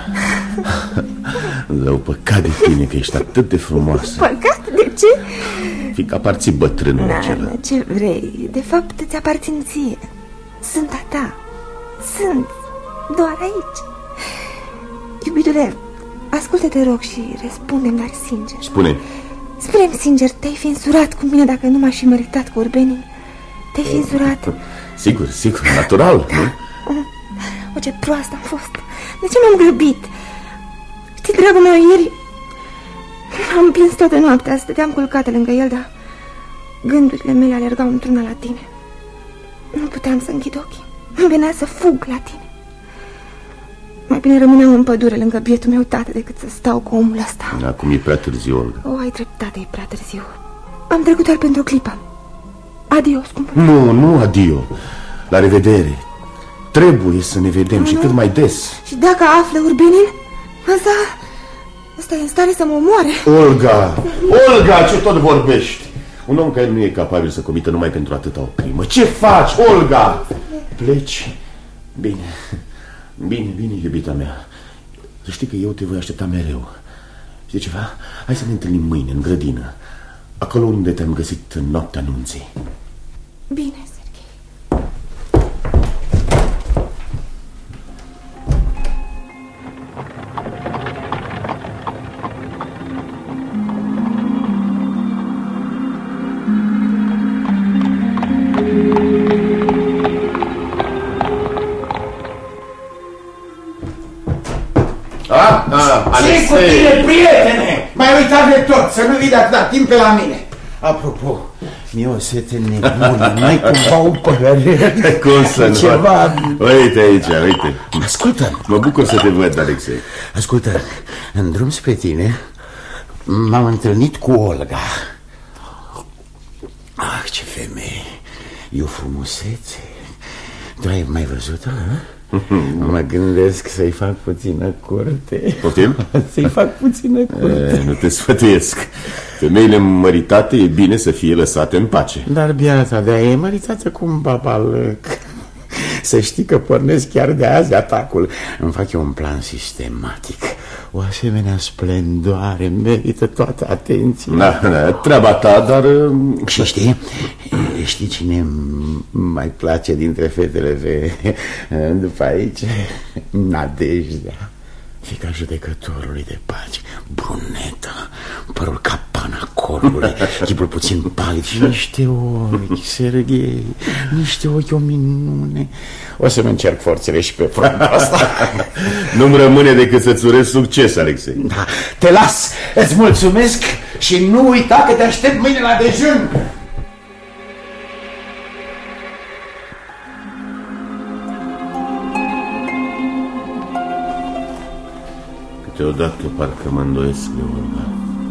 Zău, păcat de tine că ești atât de frumoasă.
Păcat? De ce?
Fiindcă aparții bătrânul acela.
Ce vrei? De fapt îți aparțin ție. Sunt a ta. Sunt doar aici. Iubitule, ascultă-te, rog, și răspunde-mi, dar sincer. Spune-mi sincer, te-ai fi însurat cu mine dacă nu m-aș fi măritat cu urbenii? Te-ai fi însurat?
Sigur, natural, nu?
O, ce proastă am fost. De ce m-am grăbit? Știi, dragul meu, ieri am plâns toată noaptea. Stăteam culcată lângă el, dar gândurile mele alergau într-una la tine. Nu puteam să închid ochii. Îmi venea să fug la tine. Mai bine rămâneam în pădure lângă bietul meu tată decât să stau cu omul ăsta.
Acum e prea târziu, Olga.
Ai dreptate, e prea târziu. Am trecut doar pentru o clipă. Adio, scumpă.
Nu adio. La revedere. Trebuie să ne vedem și cât mai des.
Și dacă află urbenii, ăsta e în stare să mă omoare.
Olga, ce tot vorbești? Un om care nu e capabil să comită numai pentru atâta o crimă. Ce faci, Olga? Pleci? Bine, iubita mea. Să știi că eu te voi aștepta mereu. Știi ceva? Hai să ne întâlnim mâine în grădină, acolo unde te-am găsit în noaptea anunții.
Bine, Serghei.
Ce cu tine, prietene? M-ai uitat de tot, să nu vii de atâta timp pe la mine. Apropo, mi-e o sete nebună, n-ai cumva o păhărere?
Cum să nu?
Ceva...
Uite aici, uite.
Ascultă.
Mă bucur să te văd, Alexei.
Ascultă, în drum spre tine m-am întâlnit cu Olga. Ce femeie, e o frumusețe. Tu ai mai văzut-o, Mă gândesc să-i fac puțină curte.
Poftim?
Să-i fac puțină curte.
Nu te sfătuiesc. Femeile măritate e bine să fie lăsate în pace.
Dar biata de-aia e măritată cu un babalăc. Să știi că pornesc chiar de azi atacul. Îmi fac eu un plan sistematic. O asemenea splendoare merită toată atenția.
Da, treaba ta, dar...
Și știi cine mai place dintre fetele după aici? Nadejdea, fiica judecătorului de pace. Brunetă, părul ca pana corului, chipul puțin palid și niște ochi, Serghei, niște ochi, o minune. O să-mi încerc forțele și pe frontul ăsta.
Nu-mi rămâne decât să-ți urez succes, Alexei.
Da, te las, îți mulțumesc și nu uita că te aștept mâine la dejun.
Câteodată parcă mă îndoiesc de Olga.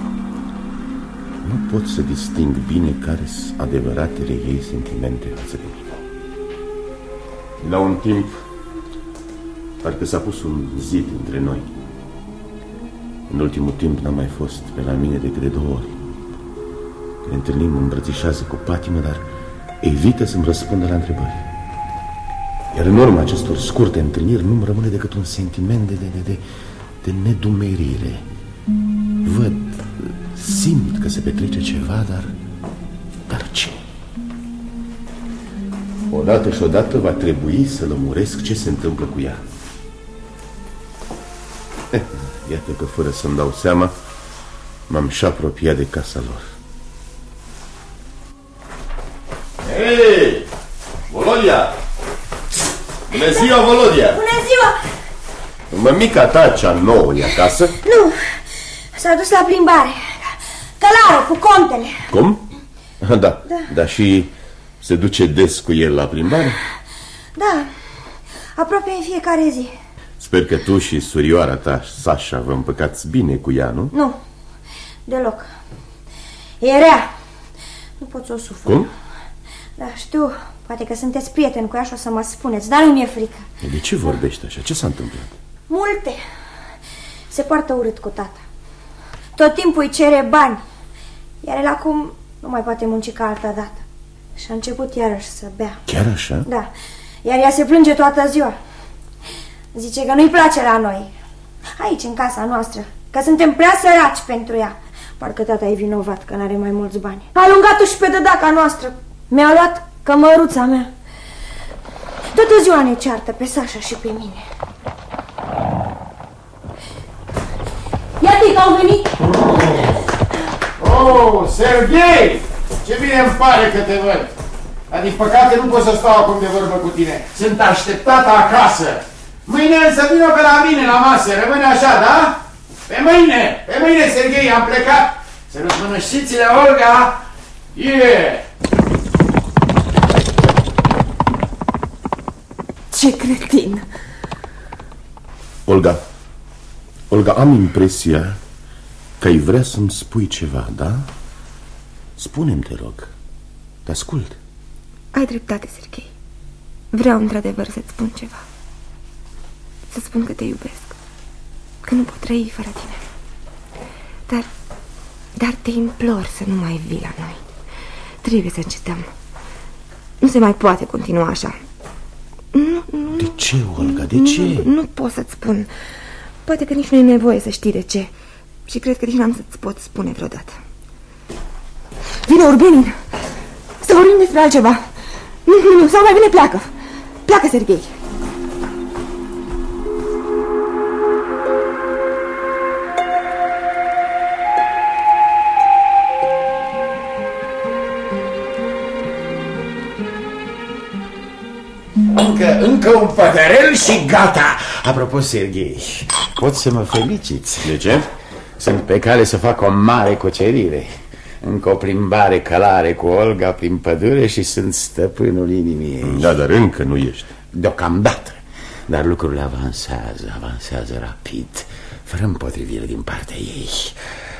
Nu pot să disting bine care-s adevăratele ei sentimente față de mine. La un timp, parcă s-a pus un zid între noi. În ultimul timp n-a mai fost pe la mine decât de 2 ori. Când ne întâlnim, îmbrățișează cu patimă, dar evită să-mi răspundă la întrebări. Iar în urma acestor scurte întâlniri nu-mi rămâne decât un sentiment de nedumerire. Văd, simt că se petrece ceva, dar ce? Odată și odată va trebui să lămuresc ce se întâmplă cu ea. Iată că fără să-mi dau seama, m-am și apropiat de casa lor. Hei, Volodia! Bună ziua, Volodia!
Bună ziua!
Mămica ta, cea nouă, e acasă?
Nu, s-a dus la plimbare. Călarul, cu contele.
Cum? Da, dar și se duce des cu el la plimbare?
Da, aproape în fiecare zi.
Sper că tu și surioara ta, Sasha, vă împăcați bine cu ea, nu?
Nu, deloc. E rea. Nu pot să o sufăr.
Cum?
Da, știu, poate că sunteți prieteni cu ea și o să mă spuneți, dar nu mi-e frică.
De ce vorbești așa? Ce s-a întâmplat?
Multe. Se poartă urât cu tata. Tot timpul îi cere bani. Iar el acum nu mai poate munci ca altă dată. Și a început iarăși să bea.
Chiar așa?
Da. Iar ea se plânge toată ziua. Zice că nu-i place la noi, aici, în casa noastră, că suntem prea săraci pentru ea. Parcă tata e vinovat că n-are mai mulți bani. A alungat-o și pe dădaca noastră. Mi-a luat cămăruța mea. Toată ziua ne ceartă pe Sasha și pe mine. Iată-i că au venit.
Oh, Serghei! Ce bine îmi pare că te văd. Dar din păcate nu pot să stau acum de vorbă cu tine. Sunt așteptată acasă. Mâine însă vină pe la mine la masă. Rămâne așa, da? Pe mâine, Serghei, am plecat. Să răzmânășițile, Olga.
Ce cretin!
Olga, am impresia că ai vrea să-mi spui ceva, da? Spune-mi, te rog. Te ascult.
Ai dreptate, Serghei. Vreau într-adevăr să-ți spun ceva. Să spun că te iubesc, că nu pot trăi fără tine. Dar te implor să nu mai vii la noi. Trebuie să încetăm. Nu se mai poate continua așa.
De ce, Olga, de ce?
Nu pot să-ți spun. Poate că nici nu e nevoie să știi de ce. Și cred că nici n-am să-ți pot spune vreodată. Vine Urbenin. Să vorbim despre altceva. Nu, sau mai bine pleacă. Pleacă, Serghei.
Încă un pădărel și gata. Apropo, Serghei, pot să mă feliciți.
De ce?
Sunt pe cale să fac o mare cucerire. Încă o plimbare călare cu Olga prin pădure și sunt stăpânul inimii ei.
Da, dar încă nu ești.
Deocamdată. Dar lucrurile avansează rapid, fără împotrivire din partea ei.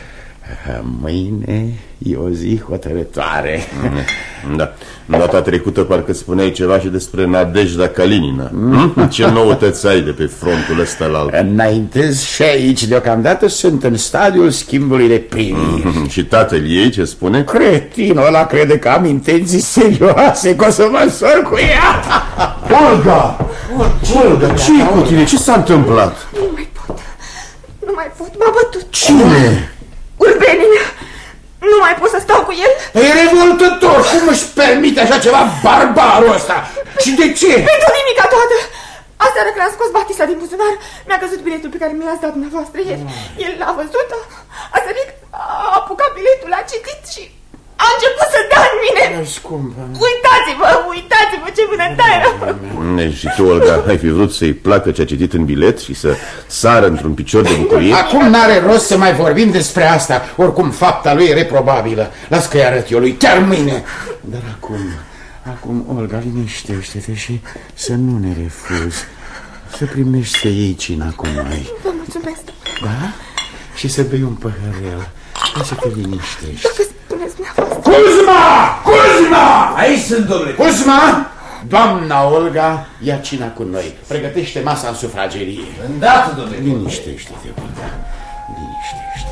Mâine e o zi hotărătoare.
Da, în data trecută parcă spuneai ceva și despre Nadejda Kalinina. Ce noutăți ai de pe frontul ăsta la altul?
Înaintez și aici, deocamdată sunt în stadiul schimbului de primii.
Și tatăl ei ce spune?
Cretinul ăla crede că am intenții serioase, că o să mă însor cu ea.
Olga! Olga, ce-i cu tine? Ce s-a întâmplat?
Nu mai pot. Nu mai pot. M-a bătut.
Cine?
Urbenin. Nu mai pot să stau cu el.
E revoltător. Cum își permite așa ceva barbarul ăsta? Și de ce?
Pentru nimica toată. Aseară când am scos batista din buzunar, mi-a căzut biletul pe care mi l-ați dat dumneavoastră ieri. El l-a văzut, a sărit, a apucat biletul, l-a citit și a început să dea în mine. Uitați-vă ce vânătare rău.
Și tu, Olga, ai fi vrut să-i placă ce a citit în bilet și să sară într-un picior de bucurie?
Acum n-are rost să mai vorbim despre asta. Oricum fapta lui e reprobabilă. Las că-i arăt eu lui chiar mâine. Dar acum, Olga, liniștește-te și să nu ne refuzi. Să primești să iei cina cu noi.
Vă mulțumesc.
Da? Și să bei un păhărel. Ca să te liniștești.
Dacă spuneți dumneavoastră.
Cuzma! Aici sunt, domnule. Cuzma! Doamna Olga, ia cina cu noi. Pregătește masa în sufragerie.
Îndată, domnule.
Liniștește-te, Olga. Liniștește-te.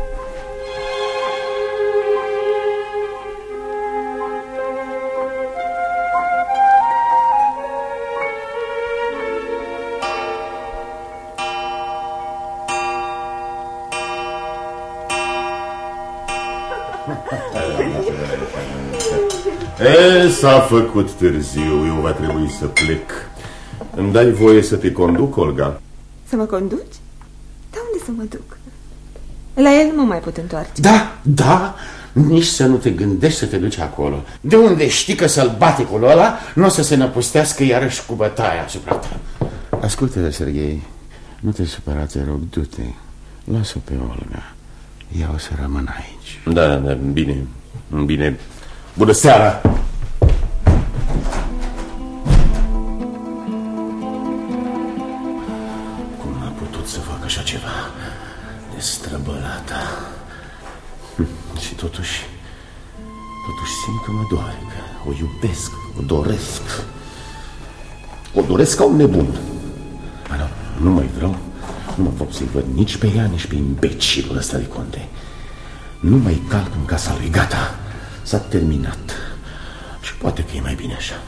S-a făcut târziu, eu va trebui să plec. Îmi dai voie să te conduc, Olga?
Să mă conduci? Dar unde să mă duc? La el nu mai pot întoarce.
Da, nici să nu te gândești să te duci acolo. De unde știi că sălbaticul ăla nu o să se năpustească iarăși cu bătaia asupra ta? Ascultă-te, Serghei, nu te supăra, te rog, du-te. Lasă-o pe Olga. Ea o să rămână aici.
Da, bine. Bună seara!
Cum a putut să facă așa ceva? Destrăbălata. Și totuși simt că mă doare, că o iubesc, o doresc. O doresc ca un nebun. Dar nu mai vreau, nu mă pot să-i văd nici pe ea, nici pe imbecilul ăsta de conte. Nu mai calc în casa lui, gata. S-a terminat. Și poate că e mai bine așa.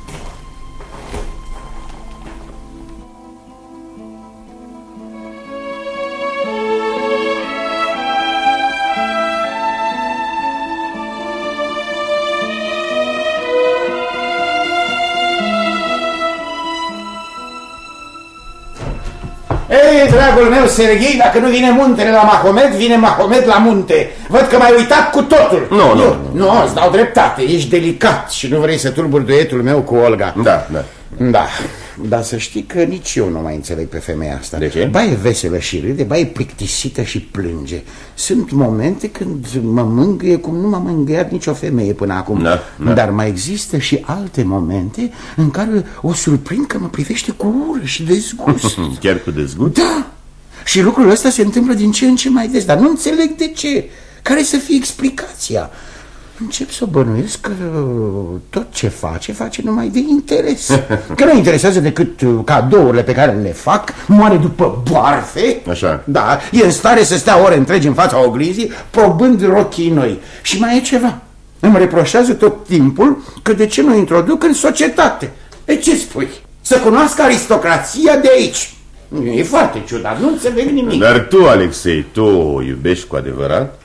Ei, dragul meu, Serghei, dacă nu vine muntele la Mahomet, vine Mahomet la munte. Văd că m-ai uitat cu totul. Nu, îți dau dreptate, ești delicat și nu vrei să tulburi duetul meu cu Olga. Da, dar să știi că nici eu nu mai înțeleg pe femeia asta.
De ce?
Ba e veselă și râde, ba e plictisită și plânge. Sunt momente când mă mângâie cum nu m-a mângâiat nicio femeie până acum. Dar mai există și alte momente în care o surprind că mă privește cu ură și dezgust.
Chiar cu dezgust?
Da, și lucrul ăsta se întâmplă din ce în ce mai des, dar nu înțeleg de ce. Care să fie explicația? Încep să bănuiesc că tot ce face numai de interes. Că nu interesează decât cadourile pe care le fac, moare după boarfe.
Așa.
Da, e în stare să stea ore întregi în fața oglinzii, probând rochii noi. Și mai e ceva. Îmi reproșează tot timpul că de ce nu introduc în societate. E, ce spui? Să cunoască aristocrația de aici. E foarte ciudat, nu înțeleg nimic.
Dar tu, Alexei, tu o iubești cu adevărat?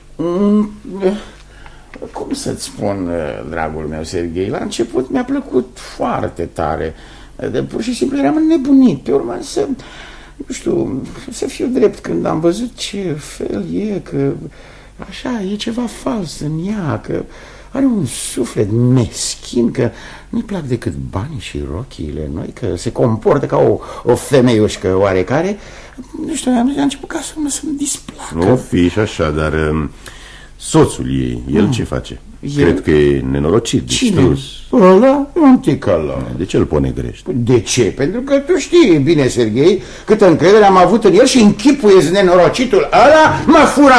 Cum să-ți spun, dragul meu, Serghei, la început mi-a plăcut foarte tare. De pur și simplu eram înnebunit. Pe urmă să, nu știu, să fiu drept, când am văzut ce fel e, că așa, e ceva fals în ea, că are un suflet meschin, că nu-i plac decât banii și rochiile noi, că se comportă ca o femeiușcă oarecare. Nu știu, am început ca să-mi displacă.
Nu fi și așa, dar soțul ei, el ce face? Cred că e nenorocit.
Cine? Ăla? Un tic ăla.
De ce îl ponegrești?
De ce? Pentru că tu știi bine, Serghei, câtă încredere am avut în el și închipuiesc nenorocitul ăla mă fura.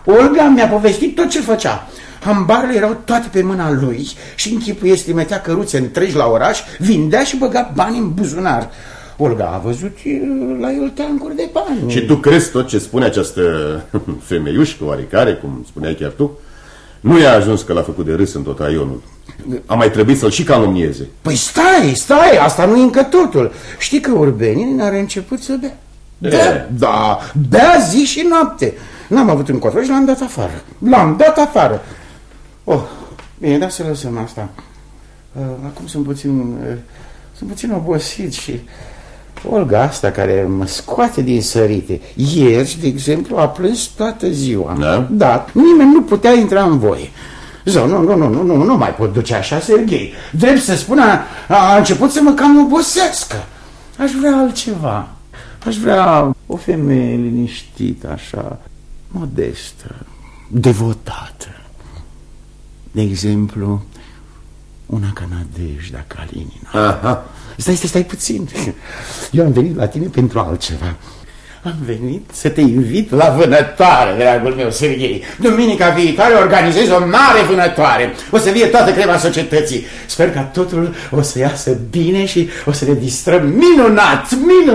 Olga mi-a povestit tot ce făcea. Hambarele erau toate pe mâna lui și închipuiesc trimetea căruțe întregi la oraș, vindea și băga bani în buzunar. Olga a văzut la el teancuri de bani.
Și tu crezi tot ce spune această femeiușcă oarecare, cum spuneai chiar tu? Nu i-a ajuns că l-a făcut de râs în tot raionul. A mai trebuit să-l și calomnieze.
Păi stai, asta nu e încă totul. Știi că Urbenin are început să bea. Da, bea zi și noapte. N-am avut încotro și l-am dat afară. Oh, bine, da să lăsăm asta. Acum sunt puțin obosit și Olga asta care mă scoate din sărite. Ieri, de exemplu, a plâns toată ziua. Da, nimeni nu putea intra în voie. Zău, nu mai pot duce așa, Serghei. Drept să spun, a început să mă cam obosească. Aș vrea altceva. Aș vrea o femeie liniștită, așa, modestă, devotată. De exemplu, una ca Nadejda Kalinina.
Aha.
Stai puțin. Eu am venit la tine pentru altceva. Am venit să te invit la vânătoare, dragul meu, Serghei. Duminica viitoare organizez o mare vânătoare. O să fie toată crema societății. Sper că totul o să iasă bine și o să ne distrăm minunat.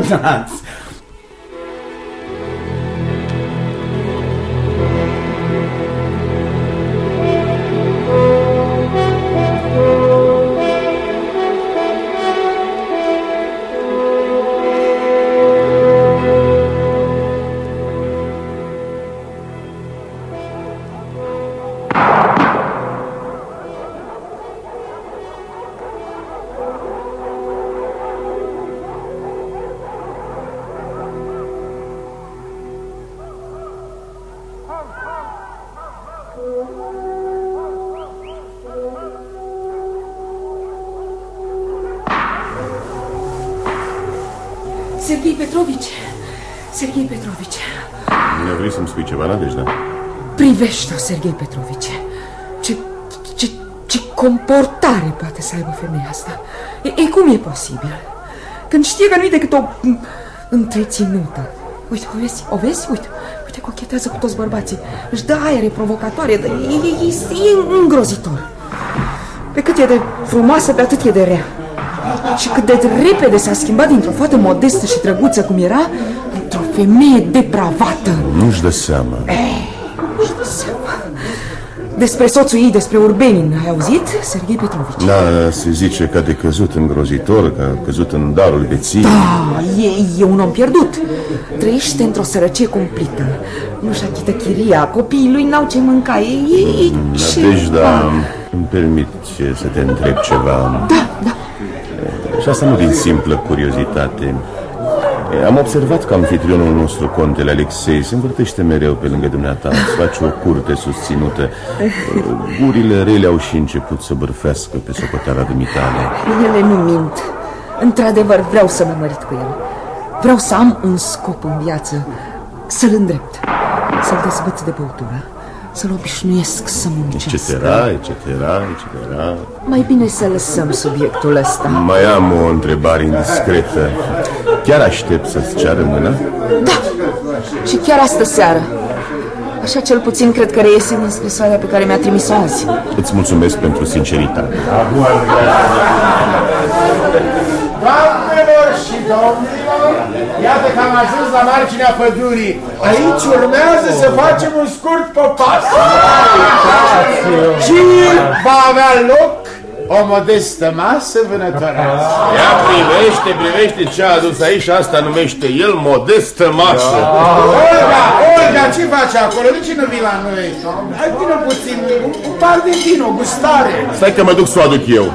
Serghei Petrovici.
Nu vrei să-mi spui ceva, Nadejda?
Privește-o, Serghei Petrovici. Ce comportare poate să aibă femeia asta? Cum e posibil? Când știe că nu-i decât o întreținută. Uite, o vezi? Uite, cochetează cu toți bărbații. Își dă aere provocatoare, e îngrozitor. Pe cât e de frumoasă, pe atât e de rea. Și cât de repede s-a schimbat dintr-o fată modestă și drăguță cum era, într-o femeie depravată.
Nu-și dă seama.
Nu-și dă seama. Despre soțul ei, despre Urbenin, ai auzit, Serghei Petrovici?
Da, se zice că a decăzut îngrozitor, că a căzut în darul beției.
Da, e un om pierdut. Trăiește într-o sărăcie cumplită. Nu-și achită chiria, copiii lui n-au ce mânca.
Nadejda, îmi permit să te întreb ceva.
Da.
Și asta nu din simplă curiozitate. Am observat că anfitrionul nostru, contele Alexei, se învârtește mereu pe lângă dumneata, îți face o curte susținută. Gurile rele au și început să bârfească pe socoteala dumitale.
Ele nu mint. Într-adevăr vreau să mă mărit cu el. Vreau să am un scop în viață, să-l îndrept, să-l dezbăț de băutură, să-l obișnuiesc să muncească.
Etc.
Mai bine să lăsăm subiectul ăsta.
Mai am o întrebare indiscretă. Chiar aștept să-ți ceară mâna?
Da, și chiar astă seară. Așa cel puțin cred că reiese din scrisoarea pe care mi-a trimis-o azi.
Îți mulțumesc pentru sinceritate.
Doamnelor și domnilor, iată că am ajuns la marginea pădurii. Aici urmează să facem un scurt popas. Și va avea loc o modestă masă vânătorească.
Ia privește ce a adus aici, asta numește el modestă masă.
Olga, ce faci acolo? De ce nu vii la noi? Hai, vină puțin, un par de vin, o gustare.
Stai că mă duc să o aduc eu.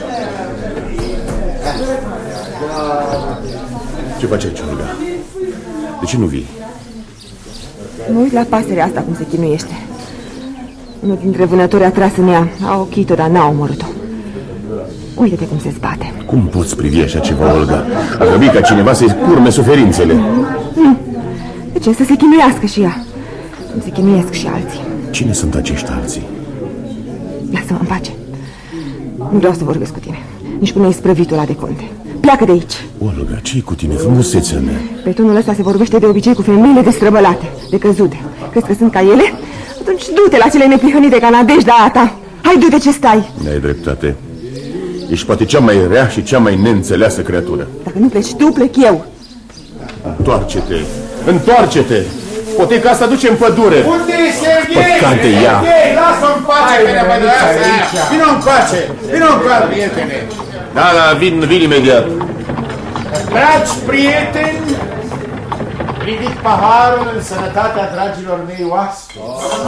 Ce faci aici, Olga? De ce nu vii?
Mă uit la pasărea asta cum se chinuiește. Unul dintre vânători a tras în ea. A ochit-o, dar n-a omorât-o. Uite-te cum se zbate.
Cum poți privi așa ceva, Olga? A grăbit ca cineva să-i curme suferințele.
De ce? Să se chinuiască și ea. Cum se chinuiesc și alții.
Cine sunt acești alții?
Lasă-mă în pace. Nu vreau să vorbesc cu tine. Nici cu noi sprăvitul ăla de conte. Pleacă de aici.
Olga, ce-i cu tine, frumusețea mea?
Pe tonul ăsta se vorbește de obicei cu femeile destrăbălate, de căzute. Crezi că sunt ca ele? Și du-te la cele neprihănite canadești de a ta. Hai, du-te, ce stai?
Ai dreptate. Ești poate cea mai rea și cea mai neînțeleasă creatură.
Dacă nu pleci tu, plec eu.
Întoarce-te! Întoarce-te! Poate că asta duce în pădure.
Unde e Serghei?
Păcate ea!
Serghei, lasă-o în pace pe nepădăreasă! Vino încoace! Vino încoace, prietene!
Da, vin imediat.
Dragi prieteni, ridic paharul în sănătatea dragilor mei oaspeți.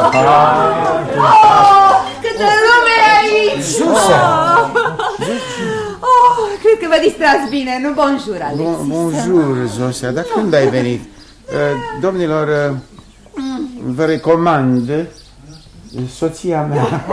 Câtă lume aici! Cred că vă distrați bine, nu? Bonjour, Alexis.
Bonjour, Zosia, dar când ai venit? Domnilor, vă recomand soția mea.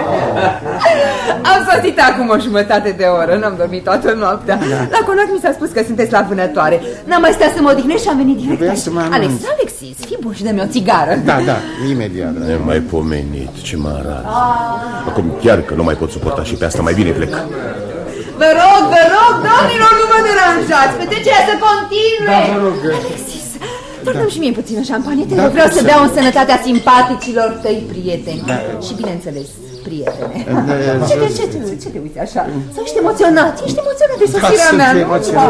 Am sosit acum o jumătate de oră, n-am dormit toată noaptea. La conac mi s-a spus că sunteți la vânătoare. N-am mai stat să mă odihnesc și am venit direct aici. Alexis, fii bun și dă-mi o țigară.
Da, imediat.
Ne mai pomenit, ce mă arată. Acum chiar că nu mai pot suporta și pe asta, mai bine plec.
Vă rog, domnilor, nu mă deranjați, petrecerea să continue.
Da, vă rog.
Alexis, dă-mi și mie puțină șampanie, vreau să beau în sănătatea simpaticilor tăi prieteni. Și bineînțeles, prietene. Ce te uiți așa? Sau ești emoționat? Ești emoționat de sosirea mea, nu?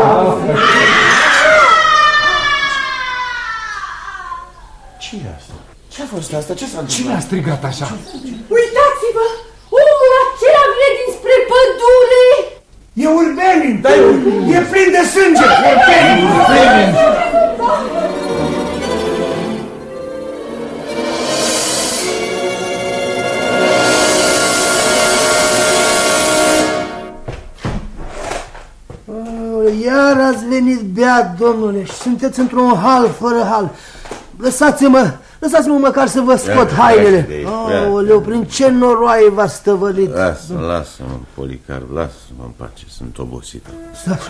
Ce e asta? Ce-a fost asta? Ce s-a întâmplat? Cine a strigat așa?
Uitați-vă! Omul acela vine dinspre pădure!
E Urbenin! E plin de sânge!
Urbenin!
Iar ați venit beat, domnule, și sunteți într-un hal fără hal. Lăsați-mă măcar să vă scot hainele. Aoleu, prin ce noroaie v-a stăvălit.
Lasă-mă, Policarp, lasă-mă în pace, sunt obosită.
Lasă.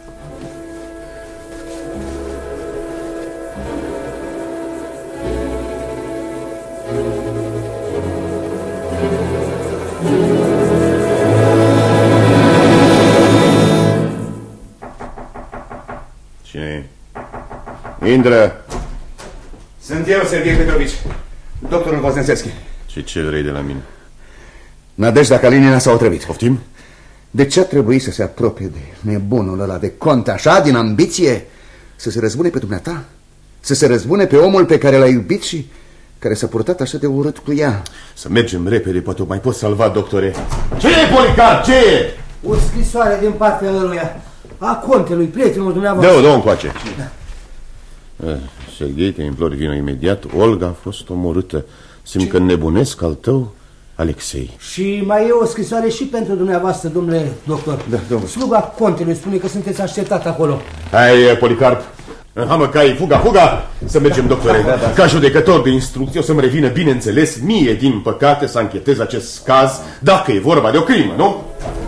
Cine? Intră!
Sunt eu, Serghei Petrovici, doctorul Voznesevski.
Ce vrei de la mine?
Nadejda Kalinina s-a otrăvit.
Poftim?
De ce a trebuit să se apropie de nebunul ăla de conte așa, din ambiție? Să se răzbune pe dumneata? Să se răzbune pe omul pe care l-a iubit și care s-a purtat așa de urât cu ea?
Să mergem repede, poate o mai pot salva, doctore. Ce e, Policarp, ce e?
O scrisoare din partea ăluia, a contelui, prietenul dumneavoastră.
Dă-o încoace. Serghei, te implor, vină imediat. Olga a fost omorâtă. Simt că nebunesc al tău, Alexei.
Și mai e o scrisoare și pentru dumneavoastră, domnule doctor.
Da, domnule.
Sluga contelui spune că sunteți așteptat acolo.
Hai, Policarp, înhamă cai, fuga! Să mergem, doctore. Ca judecător de instrucție o să-mi revină, bineînțeles, mie, din păcate, să anchetez acest caz, dacă e vorba de o crimă, nu?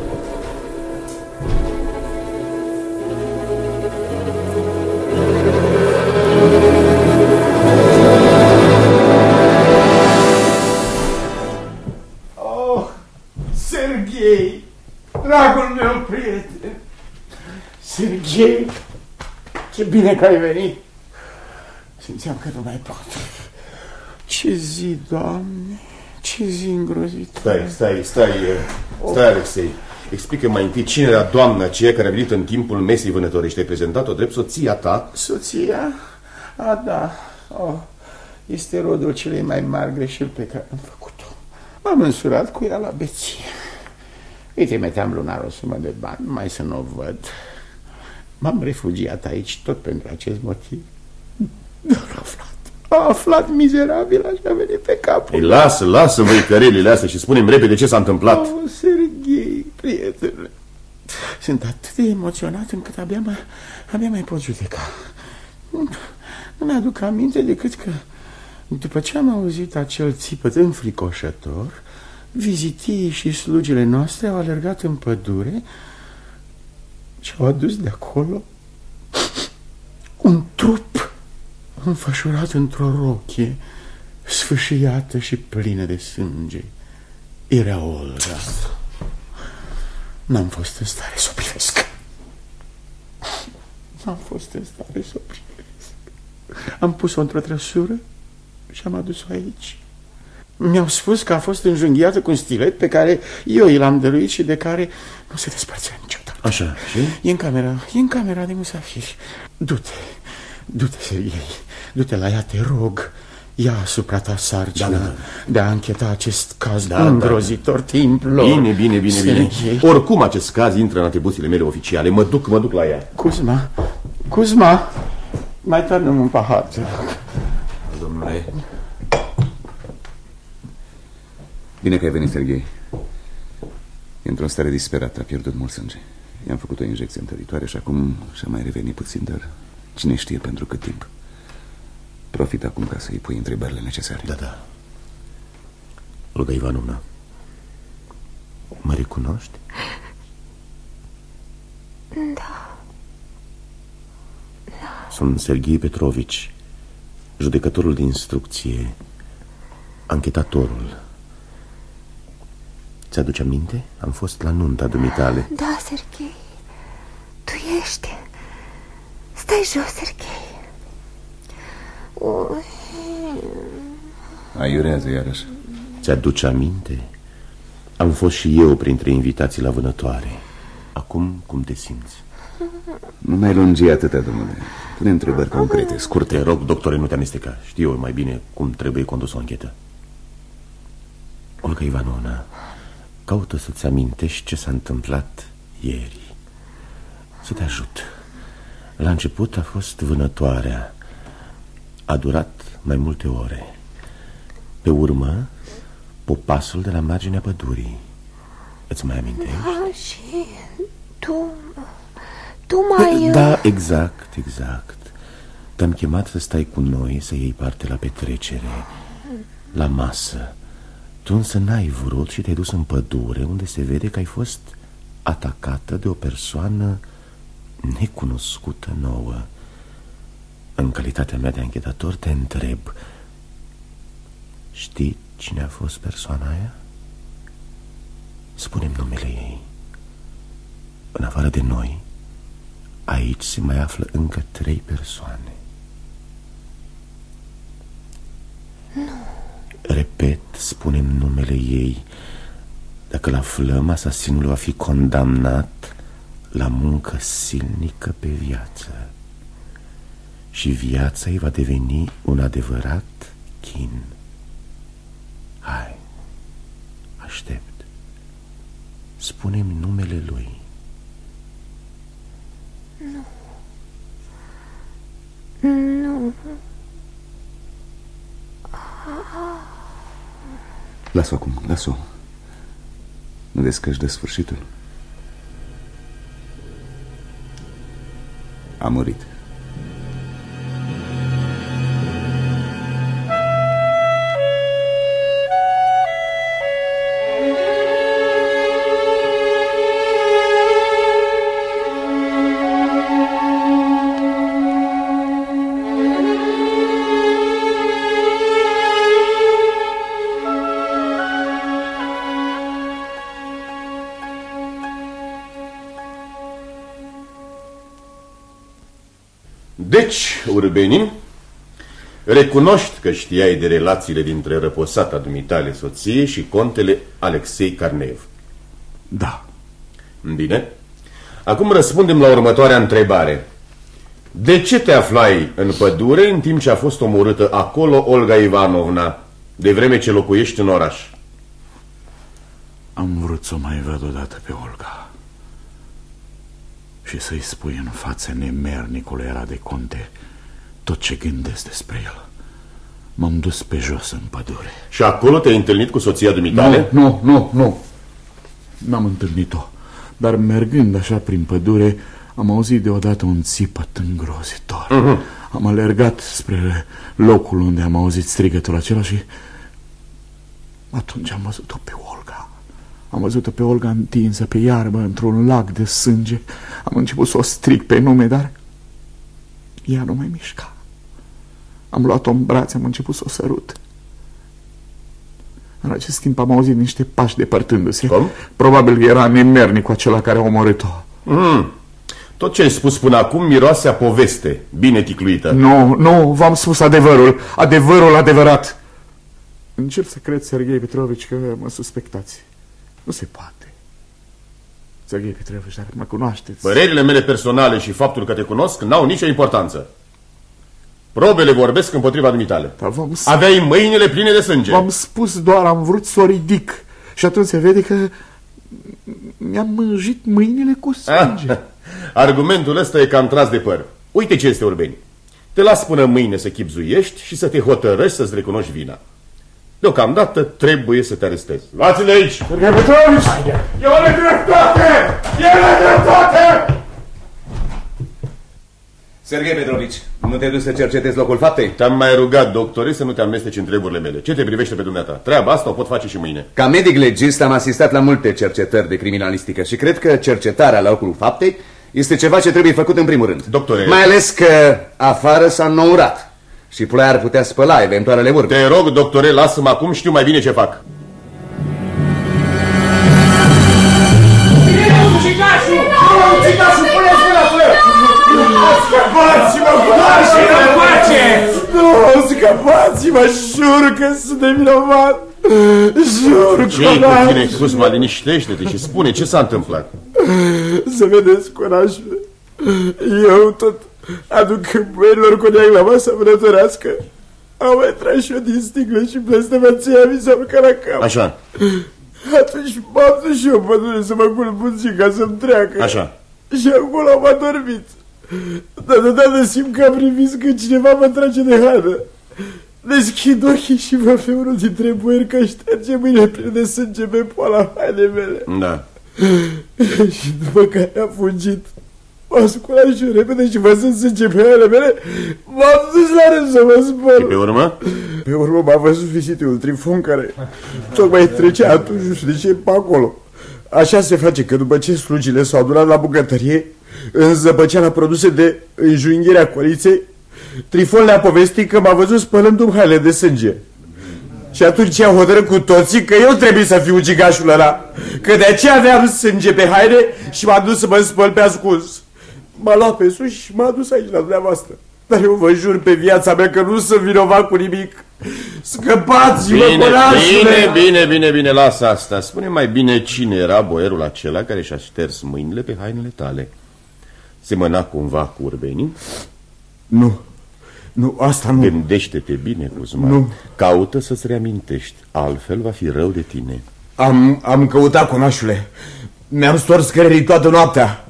Dragul meu prieten, Serghei, ce bine că ai venit. Simțeam că nu mai pot. Ce zi, Doamne, ce zi îngrozitoare.
Stai, Alexei. Explică mai întâi cine era doamna aceea care a venit în timpul mesei vânătorești. Ai prezentat-o drept soția ta?
Soția? Da. Este rodul celei mai mari greșeli pe care am făcut-o. M-am însurat cu ea la beție. Îi trimiteam lunar o sumă de bani, mai să nu o văd. M-am refugiat aici tot pentru acest motiv. Dar a aflat mizerabil, așa a venit pe capul.
Ei, lasă văicărelile astea și spune-mi repede ce s-a întâmplat.
Serghei, prietene, sunt atât de emoționat încât abia mai pot judeca. Nu mi-aduc aminte decât că după ce am auzit acel țipăt înfricoșător, vizitii și slugile noastre au alergat în pădure și au adus de acolo un trup înfășurat într-o rochie sfâșiată și plină de sânge. Era Olga. N-am fost în stare să o privesc. Am pus-o într-o trăsură și am adus-o aici. Mi-au spus că a fost înjunghiată cu un stilet pe care eu i l-am dăruit și de care nu se despărțea niciodată.
Așa, și?
E în camera de musafiri. Du-te, Serghei, du-te la ea, te rog. Ia asupra ta sarcina de a încheta acest caz îngrozitor, te implor.
Bine. Oricum acest caz intră în atribuțiile mele oficiale. Mă duc la ea.
Cuzma, mai turnăm un pahar, te rog.
Domnule.
Bine că ai venit, Serghei. E într-o stare disperată, a pierdut mult sânge. I-am făcut o injecție întăritoare și acum și-a mai revenit puțin, dar cine știe pentru cât timp. Profit acum ca să-i pui întrebările necesare.
Da. Olga Ivanovna, mă recunoști?
Da.
Sunt Serghei Petrovici, judecătorul de instrucție, anchetatorul. Ți-aduce aminte? Am fost la nunta dumitale.
Da, Serghei, tu ești. Stai jos, Serghei.
Aiurează iarăși.
Ți-aduce aminte? Am fost și eu printre invitații la vânătoare. Acum cum te simți?
Nu mai lungi atâta, domnule. Pune întrebări concrete, scurte.
Te rog, doctore, nu te amesteca. Știu eu mai bine cum trebuie condus o anchetă. Olga Ivanovna, caută să-ți amintești ce s-a întâmplat ieri. Să te ajut. La început a fost vânătoarea. A durat mai multe ore. Pe urmă, popasul de la marginea pădurii. Îți mai amintești?
Și tu mai...
Da, exact. Te-am chemat să stai cu noi, să iei parte la petrecere, la masă. Tu însă n-ai vrut și te-ai dus în pădure, unde se vede că ai fost atacată de o persoană necunoscută nouă. În calitatea mea de anchetator te întreb, știi cine a fost persoana aia? Spune-mi numele ei. În afară de noi, aici se mai află încă 3 persoane.
Nu.
Repet, spune-mi numele ei. Dacă îl aflăm, asasinul va fi condamnat la muncă silnică pe viață. Și viața îi va deveni un adevărat chin. Hai, aștept. Spune-mi numele lui.
Nu.
Las-o acum, las-o. Nu vezi că își dă sfârșitul? A murit.
Deci, urbenin, recunoști că știai de relațiile dintre răposata dumitale soție și contele Alexei Carneev.
Da.
Bine. Acum răspundem la următoarea întrebare. De ce te aflai în pădure în timp ce a fost omorâtă acolo Olga Ivanovna, de vreme ce locuiești în oraș?
Am vrut să o mai văd odată pe Olga și să-i spui în față nemernicului era de conte tot ce gândesc despre el. M-am dus pe jos în pădure.
Și acolo te-ai întâlnit cu soția dumitale?
Nu. N-am întâlnit-o. Dar mergând așa prin pădure, am auzit deodată un țipăt îngrozitor. Am alergat spre locul unde am auzit strigătul acela și atunci am văzut-o pe Olga. Am văzut-o pe Olga întinsă pe iarbă într-un lac de sânge. Am început să o strig pe nume, dar ea nu mai mișca. Am luat-o în brațe, am început să o sărut. În acest timp am auzit niște pași depărtându-se.
Cum?
Probabil era nemernicul acela care a omorât-o.
Tot ce ai spus până acum miroase a poveste, bine ticluită.
Nu, v-am spus adevărul. Adevărul adevărat. Încep să cred, Serghei Petrovici, că mă suspectați. Nu se poate. Serghei Petrovici, dar mă cunoașteți.
Părerile mele personale și faptul că te cunosc n-au nicio importanță. Probele vorbesc împotriva dumitale. Aveai mâinile pline de sânge.
V-am spus doar, am vrut să o ridic. Și atunci se vede că mi-am mânjit mâinile cu sânge.
Argumentul ăsta e cam tras de păr. Uite ce este, Urbeni. Te las până mâine să chibzuiești și să te hotărăști să-ți recunoști vina. Deocamdată trebuie să te arestezi. Luați-le aici!
Serghei Petrovici! Eu le dreptate!
Serghei Petrovici, nu te duci să cercetezi locul faptei?
Te-am mai rugat, doctore, să nu te amesteci în treburile mele. Ce te privește pe dumneata? Treaba asta o pot face și mâine.
Ca medic legist am asistat la multe cercetări de criminalistică și cred că cercetarea la locul faptei este ceva ce trebuie făcut în primul rând.
Doctore...
Mai ales că afară s-a înnourat și ploaia ar putea spăla eventualele urme.
Te rog, doctore, lasă-mă acum, știu mai bine ce fac.
Scăpați-mă, jur că sunt nevinovat. Jur că...
Ce-i cu tine, Cuzma? Liniștește-te și spune ce s-a întâmplat.
Să vedeți, corașul. Eu tot aduc băierilor coniac la masă vânătorească. Am mai tras și eu din sticlă și blestemăția mi s-a urcat la cap.
Așa.
Atunci m-am dus și eu pădure să mă culp puțin ca să-mi treacă.
Așa.
Și acolo am adormit. Dar deodată simt că am privit că cineva mă trage de hană. Deschid ochii și văd pe unul dintre boieri că șterge mâinile pline de sânge pe poala hainei mele.
Da.
Și după care a fugit, m-a sculat și eu repede și văzând sânge pe hainele mele, m-am dus la rând să mă spăl.
Și pe urmă?
Pe urmă m-a văzut vizitiul Trifon, care tocmai trecea atunci, nu știu de ce, pe acolo. Așa se face că după ce slugile s-au adunat la bucătărie, în zăpăceala produse de înjunghirea coliței, Trifon le-a povestit că m-a văzut spălându-mi hainele de sânge. Și atunci am hotărât cu toții că eu trebuie să fiu ucigașul ăla, că de aceea aveam sânge pe haine și m-a dus să mă spăl pe ascuns. M-a luat pe sus și m-a dus aici la dumneavoastră. Dar eu vă jur pe viața mea că nu sunt vinovat cu nimic. Scăpați-mă, corașule!
Bine, lasă asta. Spune mai bine cine era boierul acela care și-a șters mâinile pe hainele tale. Semăna cumva cu Urbenii?
Nu, asta nu.
Gândește-te bine, Cuzma.
Nu.
Caută să-ți reamintești, altfel va fi rău de tine.
Am căutat, conașule. Mi-am stors creierii toată noaptea.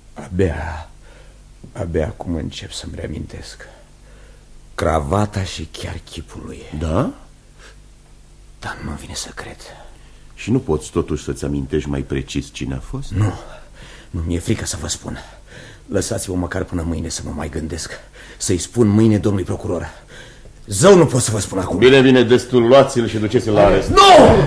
Abia acum încep să-mi reamintesc. Cravata și chiar chipul lui.
Da?
Dar nu vine să cred.
Și nu poți totuși să-ți amintești mai precis cine a fost?
Nu, mi-e frică să vă spun. Lăsați-vă măcar până mâine să mă mai gândesc. Să-i spun mâine domnului procuror. Zău nu pot să vă spun acum.
Bine, destul, luați-l și duceți-l la arest.
Nu!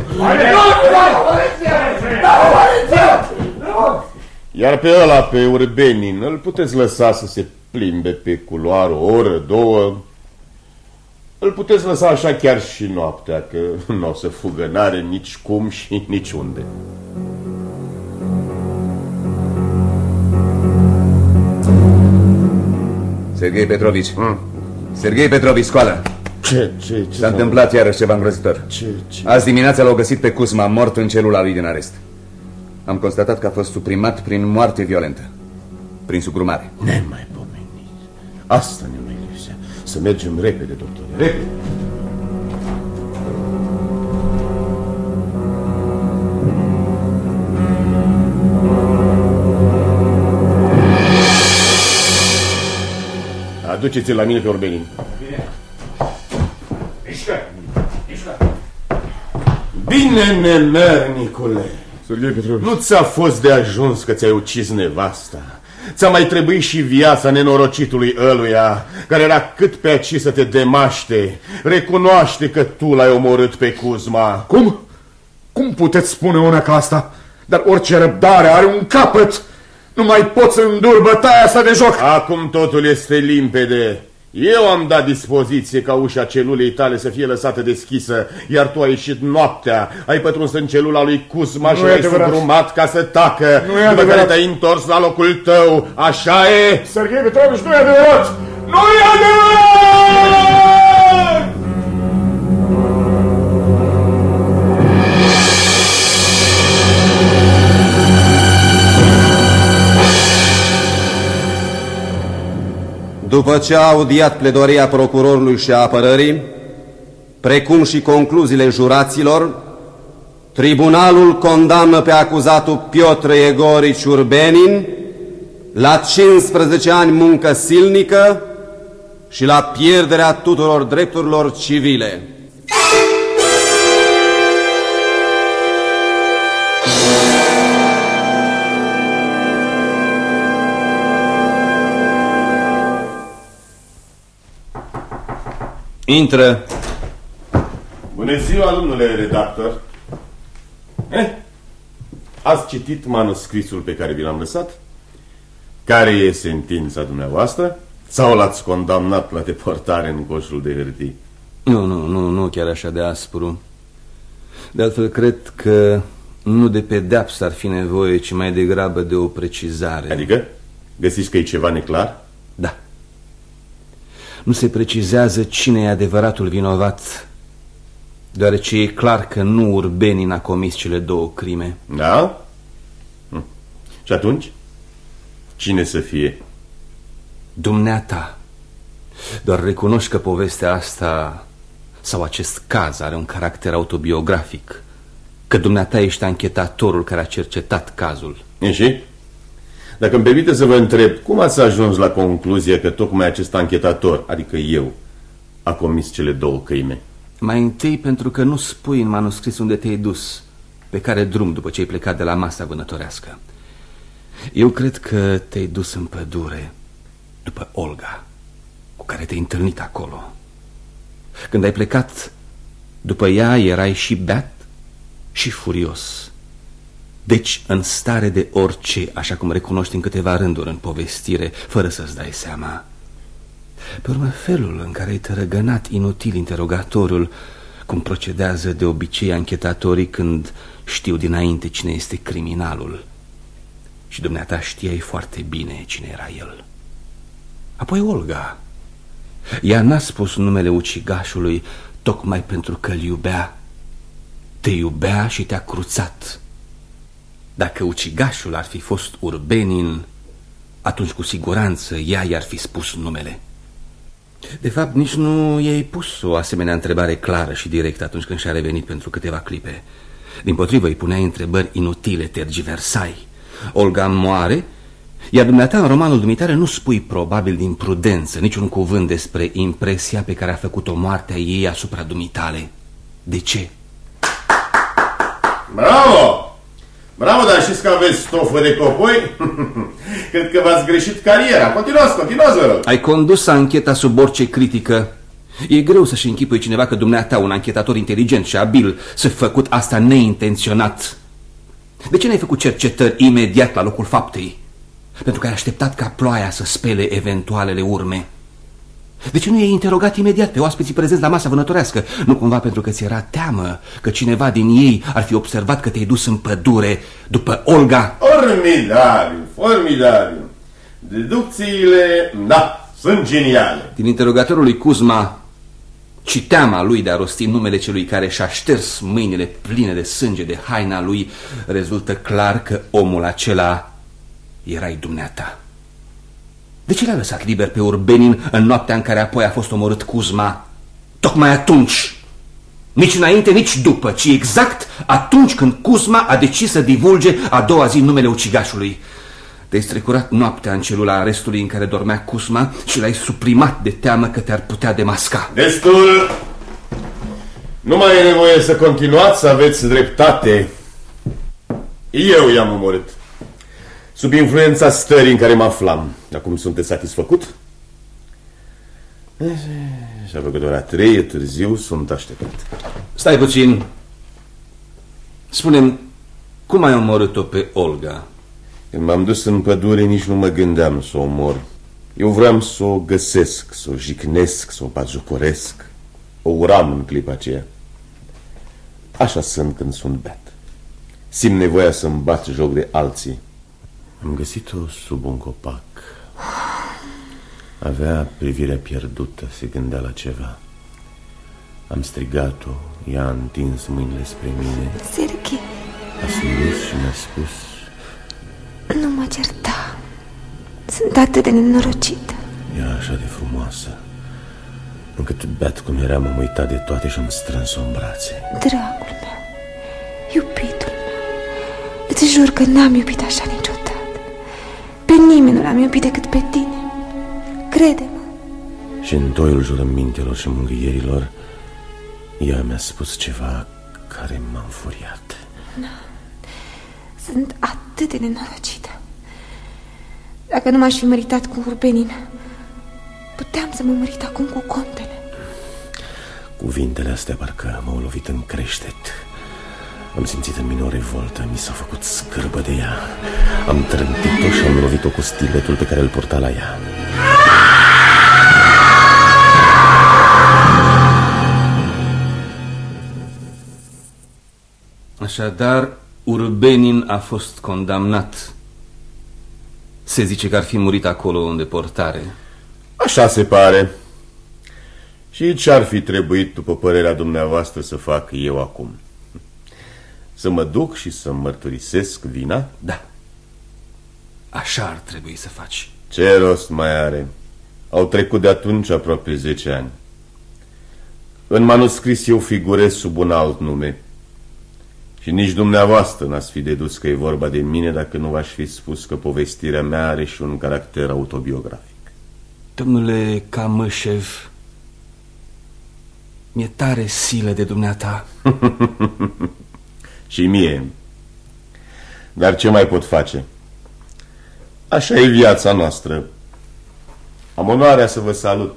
Iar pe ăla, pe Urbenin, îl puteți lăsa să se plimbe pe culoar o oră, două. Îl puteți lăsa așa chiar și noaptea, că nu o să fugă, n-are nici cum și nici unde.
Serghei Petrovici. Serghei Petrovici, scoală.
Ce
s-a întâmplat iarăși ceva îngrozitor. Azi dimineața l-au găsit pe Cuzma mort în celula lui din arest. Am constatat că a fost suprimat prin moarte violentă, prin sugrumare.
Nemaipomenit. Asta ne mai lipsea. Să mergem repede, doctor. Repede. Aduceți-l la mine pe Urbenin.
Bine.
Bine, nemernicule. Nu ți-a fost de ajuns că ți-ai ucis nevasta? Ți-a mai trebuit și viața nenorocitului ăluia, care era cât pe aici să te demaște. Recunoaște că tu l-ai omorât pe Cuzma.
Cum? Cum puteți spune una ca asta? Dar orice răbdare are un capăt. Nu mai pot să îndur bătaia asta de joc.
Acum totul este limpede. Eu am dat dispoziție ca ușa celulei tale să fie lăsată deschisă, iar tu ai ieșit noaptea, ai pătruns în celula lui Cuzma și l-ai sugrumat ca să tacă, după care te-ai întors la locul tău. Așa e?
Serghei Petrovici, nu e adevărat! Nu e adevărat!
După ce a audiat pledoria procurorului și a apărării, precum și concluziile juraților, tribunalul condamnă pe acuzatul Piotr Egorici Urbenin la 15 ani muncă silnică și la pierderea tuturor drepturilor civile.
Intră.
Bună ziua, domnule redactor. Ați citit manuscrisul pe care vi l-am lăsat? Care e sentința dumneavoastră? Sau l-ați condamnat la deportare în coșul de hârtii?
Nu chiar așa de aspru. De altfel, cred că nu de pedeapsă ar fi nevoie, ci mai degrabă de o precizare.
Adică? Găsiți că e ceva neclar?
Da. Nu se precizează cine e adevăratul vinovat, deoarece e clar că nu Urbenin a comis cele două crime.
Da? Și atunci? Cine să fie?
Dumneata. Doar recunoști că povestea asta sau acest caz are un caracter autobiografic, că dumneata ești anchetatorul care a cercetat cazul.
E și? Dacă îmi permite să vă întreb, cum ați ajuns la concluzia că tocmai acest anchetator, adică eu, a comis cele două crime?
Mai întâi pentru că nu spui în manuscris unde te-ai dus, pe care drum după ce ai plecat de la masa vânătorească. Eu cred că te-ai dus în pădure după Olga, cu care te-ai întâlnit acolo. Când ai plecat după ea, erai și beat și furios. Deci în stare de orice, așa cum recunoști în câteva rânduri în povestire, fără să-ți dai seama. Pe urmă, felul în care ai tărăgănat inutil interogatoriul, cum procedează de obicei anchetatorii când știu dinainte cine este criminalul. Și dumneata știai foarte bine cine era el. Apoi Olga. Ea n-a spus numele ucigașului tocmai pentru că îl iubea. Te iubea și te-a cruțat. Dacă ucigașul ar fi fost Urbenin, atunci cu siguranță ea i-ar fi spus numele. De fapt, nici nu i-ai pus o asemenea întrebare clară și directă atunci când și-a revenit pentru câteva clipe. Dimpotrivă, îi puneai întrebări inutile, tergiversai. Olga moare, iar dumneata în romanul dumitare nu spui, probabil din prudență, niciun cuvânt despre impresia pe care a făcut-o moartea ei asupra dumitale. De ce?
Bravo! Bravo, dar știți că aveți stofă de copoi? Cred că v-ați greșit cariera. Continuați, vă rog.
Ai condus ancheta sub orice critică. E greu să-și închipui cineva că dumneata, un anchetator inteligent și abil, să fi făcut asta neintenționat. De ce n-ai făcut cercetări imediat la locul faptei? Pentru că ai așteptat ca ploaia să spele eventualele urme. De ce nu i-ai interogat imediat pe oaspeții prezenți la masa vânătorească? Nu cumva pentru că ți era teamă că cineva din ei ar fi observat că te-ai dus în pădure după Olga?
Formidabil, formidabil. Deducțiile, da, sunt geniale.
Din interogatorul lui Cuzma și teama lui de a rosti numele celui care și-a șters mâinile pline de sânge de haina lui, rezultă clar că omul acela erai dumneata. De ce l-a lăsat liber pe Urbenin în noaptea în care apoi a fost omorât Cuzma? Tocmai atunci, nici înainte, nici după, ci exact atunci când Cuzma a decis să divulge a doua zi numele ucigașului. Te-ai strecurat noaptea în celula arestului în care dormea Cuzma și l-ai suprimat de teamă că te-ar putea demasca.
Destul! Nu mai e nevoie să continuați, să aveți dreptate. Eu i-am omorât. Sub influența stării în care mă aflam. Acum sunteți satisfăcut? Și-a făcut ora 3, e târziu, sunt așteptat.
Stai puțin. Spune-mi, cum ai omorât-o pe Olga?
Când m-am dus în pădure, nici nu mă gândeam să o omor. Eu vreau să o găsesc, să o jicnesc, să o batjocoresc. O uram în clipa aceea. Așa sunt când sunt beat. Simt nevoia să-mi bat joc de alții. Am găsit-o sub un copac. Avea privirea pierdută, se gândea la ceva. Am strigat-o, ea a întins mâinile spre mine.
Sergei,
a surâs și mi-a spus:
nu mă certa. Sunt atât de nenorocită.
Ea așa de frumoasă, încât, beat cum eram, am uitat de toate și am strâns-o în brațe.
Dragul meu, iubitul meu, îți jur că n-am iubit așa niciodată. Pe nimeni nu l-am iubit decât pe tine. Crede-mă.
Și în toiul jurămintelor și mângâierilor, ea mi-a spus ceva care m-a înfuriat.
Sunt atât de nenorocită. Dacă nu m-aș fi măritat cu Urbenin, puteam să mă mărit acum cu contele.
Cuvintele astea parcă m-au lovit în creștet. Am simțit în mine o revoltă, mi s-a făcut scârbă de ea. Am trântit-o și am lovit-o cu stiletul pe care îl purta la ea.
Așadar, Urbenin a fost condamnat. Se zice că ar fi murit acolo în deportare.
Așa se pare. Și ce-ar fi trebuit, după părerea dumneavoastră, să fac eu acum? Să mă duc și să mărturisesc vina?
Da. Așa ar trebui să faci.
Ce rost mai are? Au trecut de atunci aproape 10 ani. În manuscris eu figurez sub un alt nume. Și nici dumneavoastră n-ați fi dedus că e vorba de mine dacă nu v-aș fi spus că povestirea mea are și un caracter autobiografic.
Domnule Kamyshev, mi-e tare silă de dumneata.
Și mie. Dar ce mai pot face? Așa e viața noastră. Am onoarea să vă salut.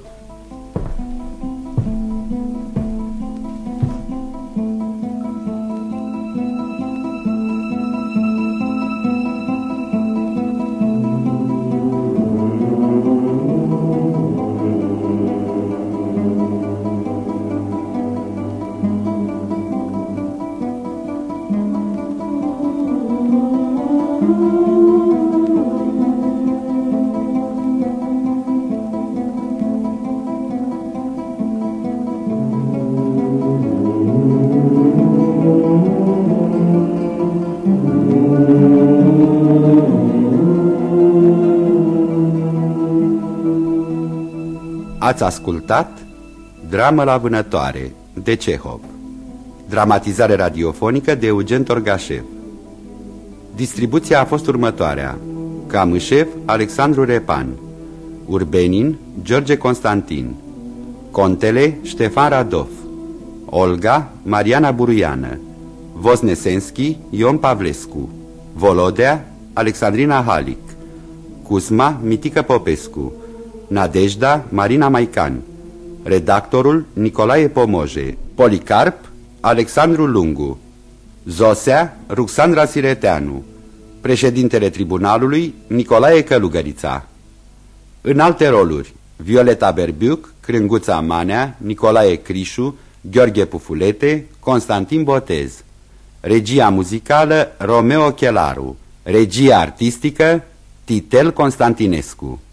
Ați ascultat Dramă la vânătoare de Cehov, dramatizare radiofonică de Eugen Torgașev. Distribuția a fost următoarea: Kamyshev, Alexandru Repan; Urbenin, George Constantin; Contele, Ștefan Radov; Olga, Mariana Buruiană; Vosnesenski, Ion Pavlescu; Volodea, Alexandrina Halic; Cusma, Mitică Popescu; Nadejda, Marina Maican; redactorul, Nicolae Pomoje; Policarp, Alexandru Lungu; Zosea, Ruxandra Sireteanu; președintele tribunalului, Nicolae Călugărița. În alte roluri: Violeta Berbiuc, Crânguța Manea, Nicolae Crișu, Gheorghe Pufulete, Constantin Botez. Regia muzicală, Romeo Chelaru. Regia artistică, Titel Constantinescu.